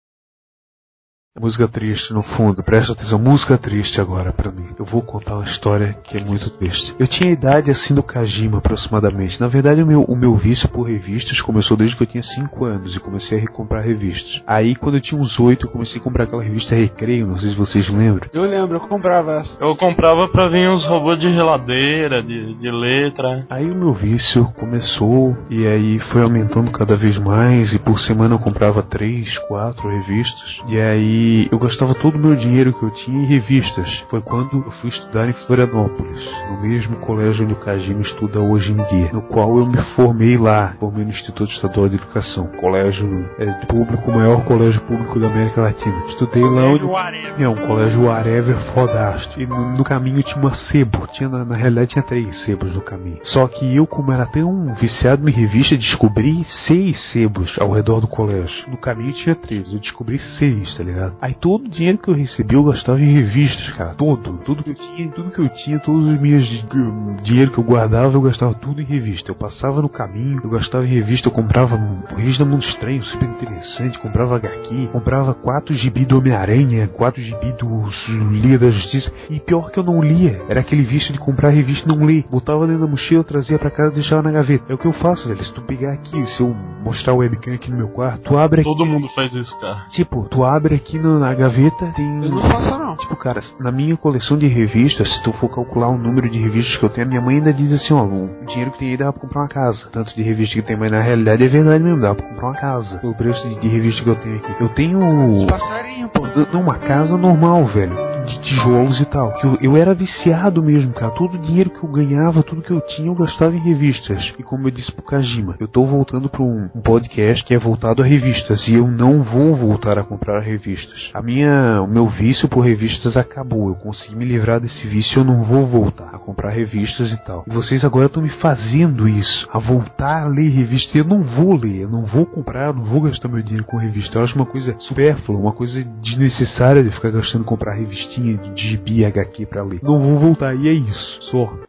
Música triste no fundo, presta atenção, música triste agora pra mim. Eu vou contar uma história que é muito triste. Eu tinha a idade assim do Kajima aproximadamente. Na verdade o meu, o meu vício por revistas começou desde que eu tinha cinco anos e comecei a comprar revistas. Aí quando eu tinha uns oito eu comecei a comprar aquela revista Recreio, não sei se vocês lembram. Eu lembro, eu comprava essa. eu comprava pra vir uns robôs de geladeira, de, de letra. Aí o meu vício começou e aí foi aumentando cada vez mais e por semana eu comprava três, quatro revistas. E aí eu gastava todo o meu dinheiro que eu tinha em revistas. Foi quando eu fui estudar em Florianópolis, no mesmo colégio onde o Kajima estuda hoje em dia, no qual eu me formei lá, formei no Instituto Estadual de Educação, colégio é, público, o maior colégio público da América Latina. Estudei lá onde... É um colégio whatever fodástico. E no, no caminho tinha uma sebo, tinha, na, na realidade tinha três sebos no caminho. Só que eu, como era tão viciado em revista, descobri seis sebos ao redor do colégio. No caminho tinha três, eu descobri seis, tá ligado? Aí todo o dinheiro que eu recebi eu gastava em revistas, cara. Todo. Tudo que eu tinha, tudo que eu tinha, todos os meus dinheiro que eu guardava, eu gastava tudo em revista. Eu passava no caminho, eu gastava em revista, eu comprava revista Mundo Estranho, super interessante, comprava agá quê, comprava quatro gibi do Homem-Aranha, quatro gibi do Liga da Justiça. E pior que eu não lia, era aquele vício de comprar revista e não ler. Botava dentro da mochila, trazia pra casa e deixava na gaveta. É o que eu faço, velho. Se tu pegar aqui, se eu mostrar o webcam aqui no meu quarto, tu abre aqui. Todo mundo faz isso, cara. Tipo, tu abre aqui no, na gaveta, tem... Eu não faço não. Tipo, cara, na minha coleção de revistas, se tu for calcular o número de revistas que eu tenho, a minha mãe ainda diz assim, ó, o dinheiro que tem aí dá pra comprar uma casa. Tanto de revista que tem, mas na realidade é verdade mesmo, dá pra comprar uma casa. O preço de, de revista que eu tenho aqui. Eu tenho... Passarinho, pô. Não, uma casa normal, velho. De tijolos e tal. Que eu, eu era viciado mesmo, cara. Todo o dinheiro que eu ganhava, tudo que eu tinha, eu gastava em revistas. E como eu disse pro Kajima, eu tô voltando pra um, um podcast que é voltado a revistas. E eu não vou voltar a comprar revistas. A minha, o meu vício por revistas acabou. Eu consegui me livrar desse vício. Eu não vou voltar a comprar revistas e tal. E vocês agora estão me fazendo isso. A voltar a ler revistas. Eu não vou ler. Eu não vou comprar. Eu não vou gastar meu dinheiro com revista. Eu acho uma coisa supérflua. Uma coisa desnecessária de ficar gastando comprar revistinha de gibi agá quê pra ler. Não vou voltar. E é isso. Só.